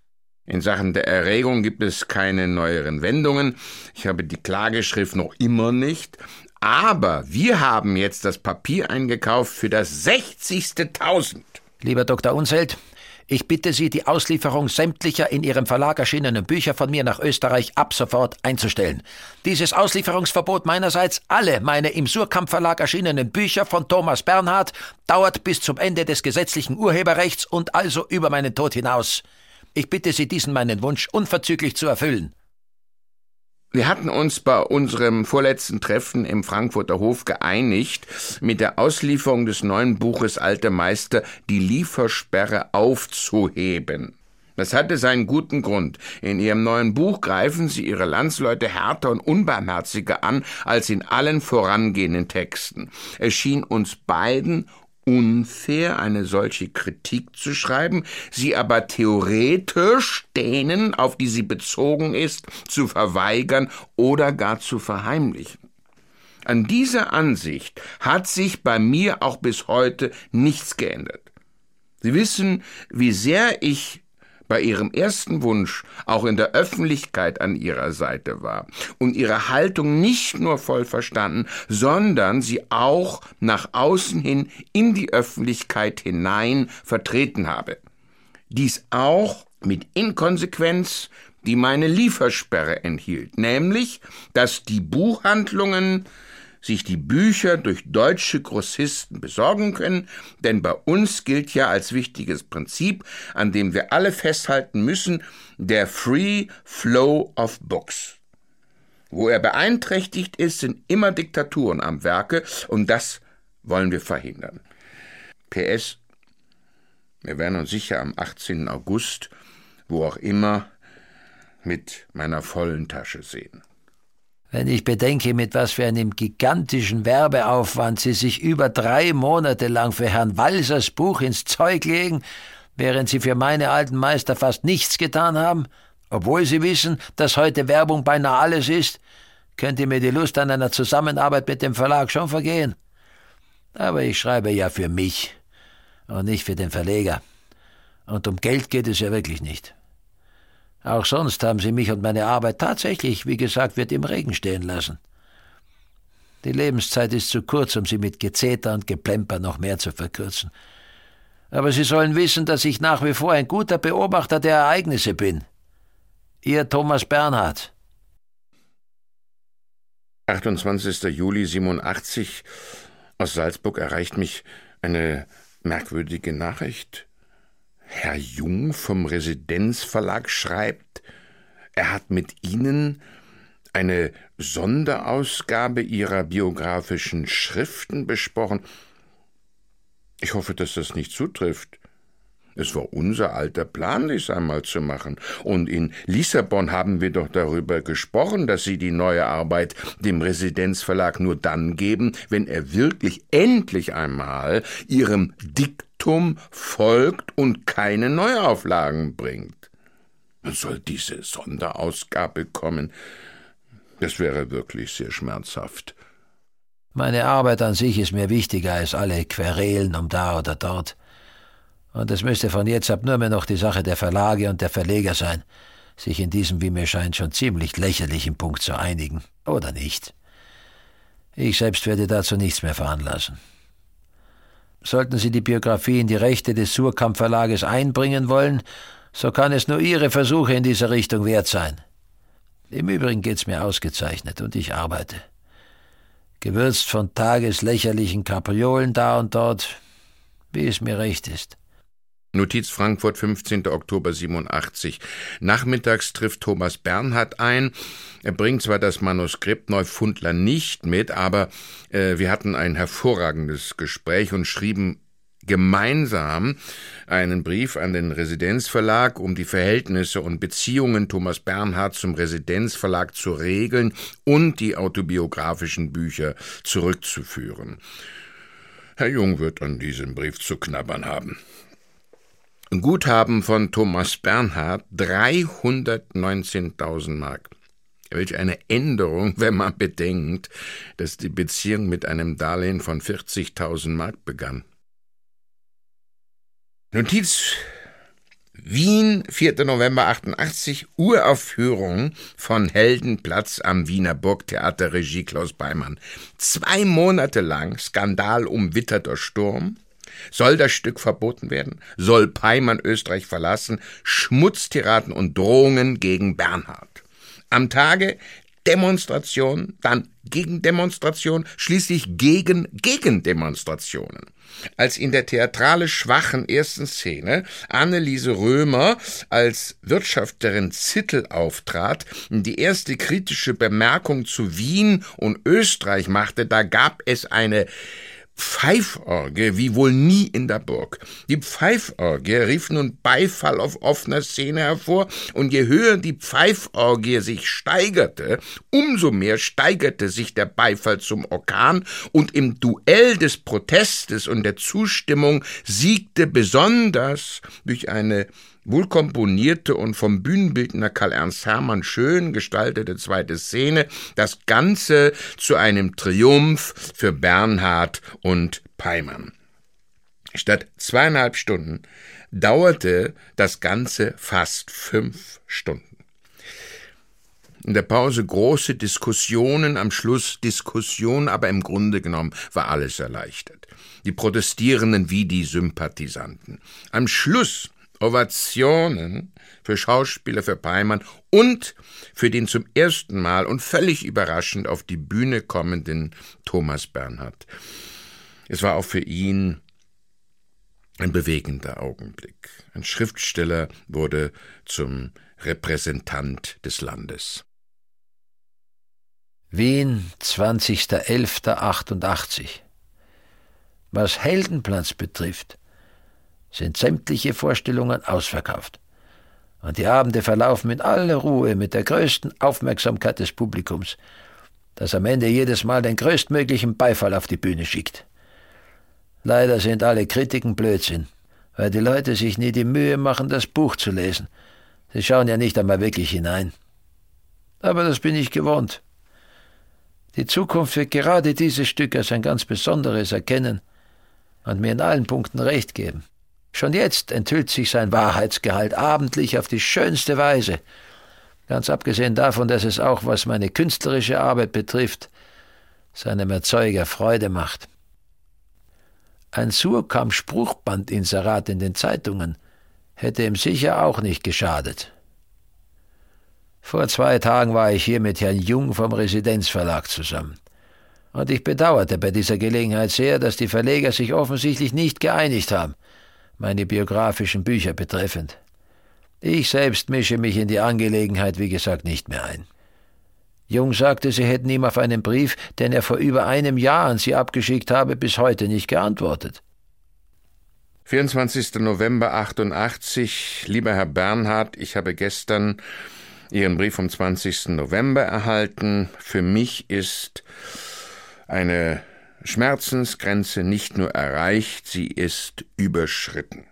B: In Sachen der Erregung gibt es keine neueren Wendungen. Ich habe die Klageschrift noch immer nicht. Aber wir haben jetzt das Papier eingekauft für das sechzigste Tausend.
A: Lieber Doktor Unseld, ich bitte Sie, die Auslieferung sämtlicher in Ihrem Verlag erschienenen Bücher von mir nach Österreich ab sofort einzustellen. Dieses Auslieferungsverbot meinerseits, alle meine im Suhrkamp Verlag erschienenen Bücher von Thomas Bernhard, dauert bis zum Ende des gesetzlichen Urheberrechts und also über meinen Tod hinaus. Ich bitte Sie, diesen meinen Wunsch unverzüglich zu erfüllen.
B: Wir hatten uns bei unserem vorletzten Treffen im Frankfurter Hof geeinigt, mit der Auslieferung des neuen Buches Alte Meister die Liefersperre aufzuheben. Das hatte seinen guten Grund. In Ihrem neuen Buch greifen Sie Ihre Landsleute härter und unbarmherziger an als in allen vorangehenden Texten. Es schien uns beiden unfair, eine solche Kritik zu schreiben, sie aber theoretisch denen, auf die sie bezogen ist, zu verweigern oder gar zu verheimlichen. An dieser Ansicht hat sich bei mir auch bis heute nichts geändert. Sie wissen, wie sehr ich bei Ihrem ersten Wunsch auch in der Öffentlichkeit an Ihrer Seite war und Ihre Haltung nicht nur voll verstanden, sondern sie auch nach außen hin in die Öffentlichkeit hinein vertreten habe. Dies auch mit Inkonsequenz, die meine Liefersperre enthielt, nämlich, dass die Buchhandlungen sich die Bücher durch deutsche Grossisten besorgen können, denn bei uns gilt ja als wichtiges Prinzip, an dem wir alle festhalten müssen, der Free Flow of Books. Wo er beeinträchtigt ist, sind immer Diktaturen am Werke, und das wollen wir verhindern. P S Wir werden uns sicher am achtzehnten August, wo auch immer, mit meiner vollen Tasche sehen.
A: Wenn ich bedenke, mit was für einem gigantischen Werbeaufwand Sie sich über drei Monate lang für Herrn Walsers Buch ins Zeug legen, während Sie für meine alten Meister fast nichts getan haben, obwohl Sie wissen, dass heute Werbung beinahe alles ist, könnte mir die Lust an einer Zusammenarbeit mit dem Verlag schon vergehen. Aber ich schreibe ja für mich und nicht für den Verleger. Und um Geld geht es ja wirklich nicht. Auch sonst haben Sie mich und meine Arbeit tatsächlich, wie gesagt wird, im Regen stehen lassen. Die Lebenszeit ist zu kurz, um sie mit Gezeter und Geplemper noch mehr zu verkürzen. Aber Sie sollen wissen, dass ich nach wie vor ein guter Beobachter der Ereignisse bin. Ihr Thomas Bernhard.
B: achtundzwanzigster Juli siebenundachtzig. Aus Salzburg erreicht mich eine merkwürdige Nachricht. Herr Jung vom Residenzverlag schreibt, er hat mit Ihnen eine Sonderausgabe Ihrer biografischen Schriften besprochen. Ich hoffe, dass das nicht zutrifft. Es war unser alter Plan, dies einmal zu machen. Und in Lissabon haben wir doch darüber gesprochen, dass Sie die neue Arbeit dem Residenzverlag nur dann geben, wenn er wirklich endlich einmal Ihrem Diktum folgt und keine Neuauflagen bringt. Soll diese Sonderausgabe kommen? Das wäre wirklich sehr schmerzhaft.
A: Meine Arbeit an sich ist mir wichtiger als alle Querelen um da oder dort. Und es müsste von jetzt ab nur mehr noch die Sache der Verlage und der Verleger sein, sich in diesem, wie mir scheint, schon ziemlich lächerlichen Punkt zu einigen. Oder nicht. Ich selbst werde dazu nichts mehr veranlassen. Sollten Sie die Biografie in die Rechte des Suhrkamp Verlages einbringen wollen, so kann es nur Ihre Versuche in dieser Richtung wert sein. Im Übrigen geht's mir ausgezeichnet und ich arbeite. Gewürzt von tageslächerlichen Kapriolen da und dort, wie es mir recht ist.
B: Notiz Frankfurt, fünfzehnter Oktober siebenundachtzig. Nachmittags trifft Thomas Bernhard ein. Er bringt zwar das Manuskript Neufundler nicht mit, aber äh, wir hatten ein hervorragendes Gespräch und schrieben gemeinsam einen Brief an den Residenzverlag, um die Verhältnisse und Beziehungen Thomas Bernhard zum Residenzverlag zu regeln und die autobiografischen Bücher zurückzuführen. Herr Jung wird an diesem Brief zu knabbern haben. Guthaben von Thomas Bernhard dreihundertneunzehntausend Mark. Welch eine Änderung, wenn man bedenkt, dass die Beziehung mit einem Darlehen von vierzigtausend Mark begann. Notiz Wien, vierter November achtundachtzig, Uraufführung von Heldenplatz am Wiener Burgtheater, Regie Klaus Beimann. Zwei Monate lang skandalumwitterter Sturm. Soll das Stück verboten werden? Soll Peimann Österreich verlassen? Schmutztiraden und Drohungen gegen Bernhard. Am Tage Demonstration, dann Gegendemonstration, schließlich gegen Gegendemonstrationen. Als in der theatralisch schwachen ersten Szene Anneliese Römer als Wirtschafterin Zittel auftrat, die erste kritische Bemerkung zu Wien und Österreich machte, da gab es eine Pfeiforgie wie wohl nie in der Burg. Die Pfeiforgie rief nun Beifall auf offener Szene hervor, und je höher die Pfeiforgie sich steigerte, umso mehr steigerte sich der Beifall zum Orkan, und im Duell des Protestes und der Zustimmung siegte besonders durch eine wohlkomponierte und vom Bühnenbildner Karl Ernst Hermann schön gestaltete zweite Szene, das Ganze zu einem Triumph für Bernhard und Peymann. Statt zweieinhalb Stunden dauerte das Ganze fast fünf Stunden. In der Pause große Diskussionen, am Schluss Diskussion, aber im Grunde genommen war alles erleichtert. Die Protestierenden wie die Sympathisanten. Am Schluss Ovationen für Schauspieler, für Peymann und für den zum ersten Mal und völlig überraschend auf die Bühne kommenden Thomas Bernhard. Es war auch für ihn ein bewegender Augenblick. Ein Schriftsteller wurde zum Repräsentant des Landes.
A: Wien, zwanzigster elfter achtundachtzig. Was Heldenplatz betrifft, sind sämtliche Vorstellungen ausverkauft. Und die Abende verlaufen in aller Ruhe mit der größten Aufmerksamkeit des Publikums, das am Ende jedes Mal den größtmöglichen Beifall auf die Bühne schickt. Leider sind alle Kritiken Blödsinn, weil die Leute sich nie die Mühe machen, das Buch zu lesen. Sie schauen ja nicht einmal wirklich hinein. Aber das bin ich gewohnt. Die Zukunft wird gerade dieses Stück als ein ganz besonderes erkennen und mir in allen Punkten recht geben. Schon jetzt enthüllt sich sein Wahrheitsgehalt abendlich auf die schönste Weise, ganz abgesehen davon, dass es auch, was meine künstlerische Arbeit betrifft, seinem Erzeuger Freude macht. Ein Surkamp-Spruchbandinserat in den Zeitungen hätte ihm sicher auch nicht geschadet. Vor zwei Tagen war ich hier mit Herrn Jung vom Residenzverlag zusammen. Und ich bedauerte bei dieser Gelegenheit sehr, dass die Verleger sich offensichtlich nicht geeinigt haben, meine biografischen Bücher betreffend. Ich selbst mische mich in die Angelegenheit, wie gesagt, nicht mehr ein. Jung sagte, sie hätten ihm auf einen Brief, den er vor über einem Jahr an sie abgeschickt habe, bis heute nicht geantwortet.
B: vierundzwanzigster November achtundachtzig. Lieber Herr Bernhard, ich habe gestern Ihren Brief vom zwanzigsten November erhalten. Für mich ist eine Schmerzensgrenze nicht nur erreicht, sie ist überschritten.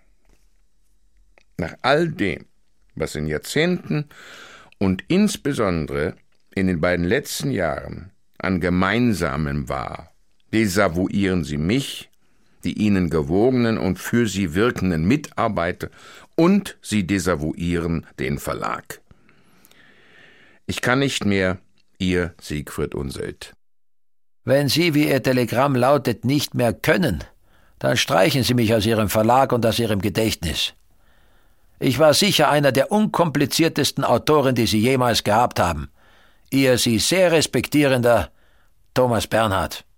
B: Nach all dem, was in Jahrzehnten und insbesondere in den beiden letzten Jahren an Gemeinsamem war, desavouieren Sie mich, die Ihnen gewogenen und für Sie wirkenden Mitarbeiter, und Sie desavouieren den Verlag. Ich kann nicht mehr, Ihr Siegfried Unseld.
A: Wenn Sie, wie Ihr Telegramm lautet, nicht mehr können, dann streichen Sie mich aus Ihrem Verlag und aus Ihrem Gedächtnis. Ich war sicher einer der unkompliziertesten Autoren, die Sie jemals gehabt haben. Ihr Sie sehr respektierender Thomas Bernhard.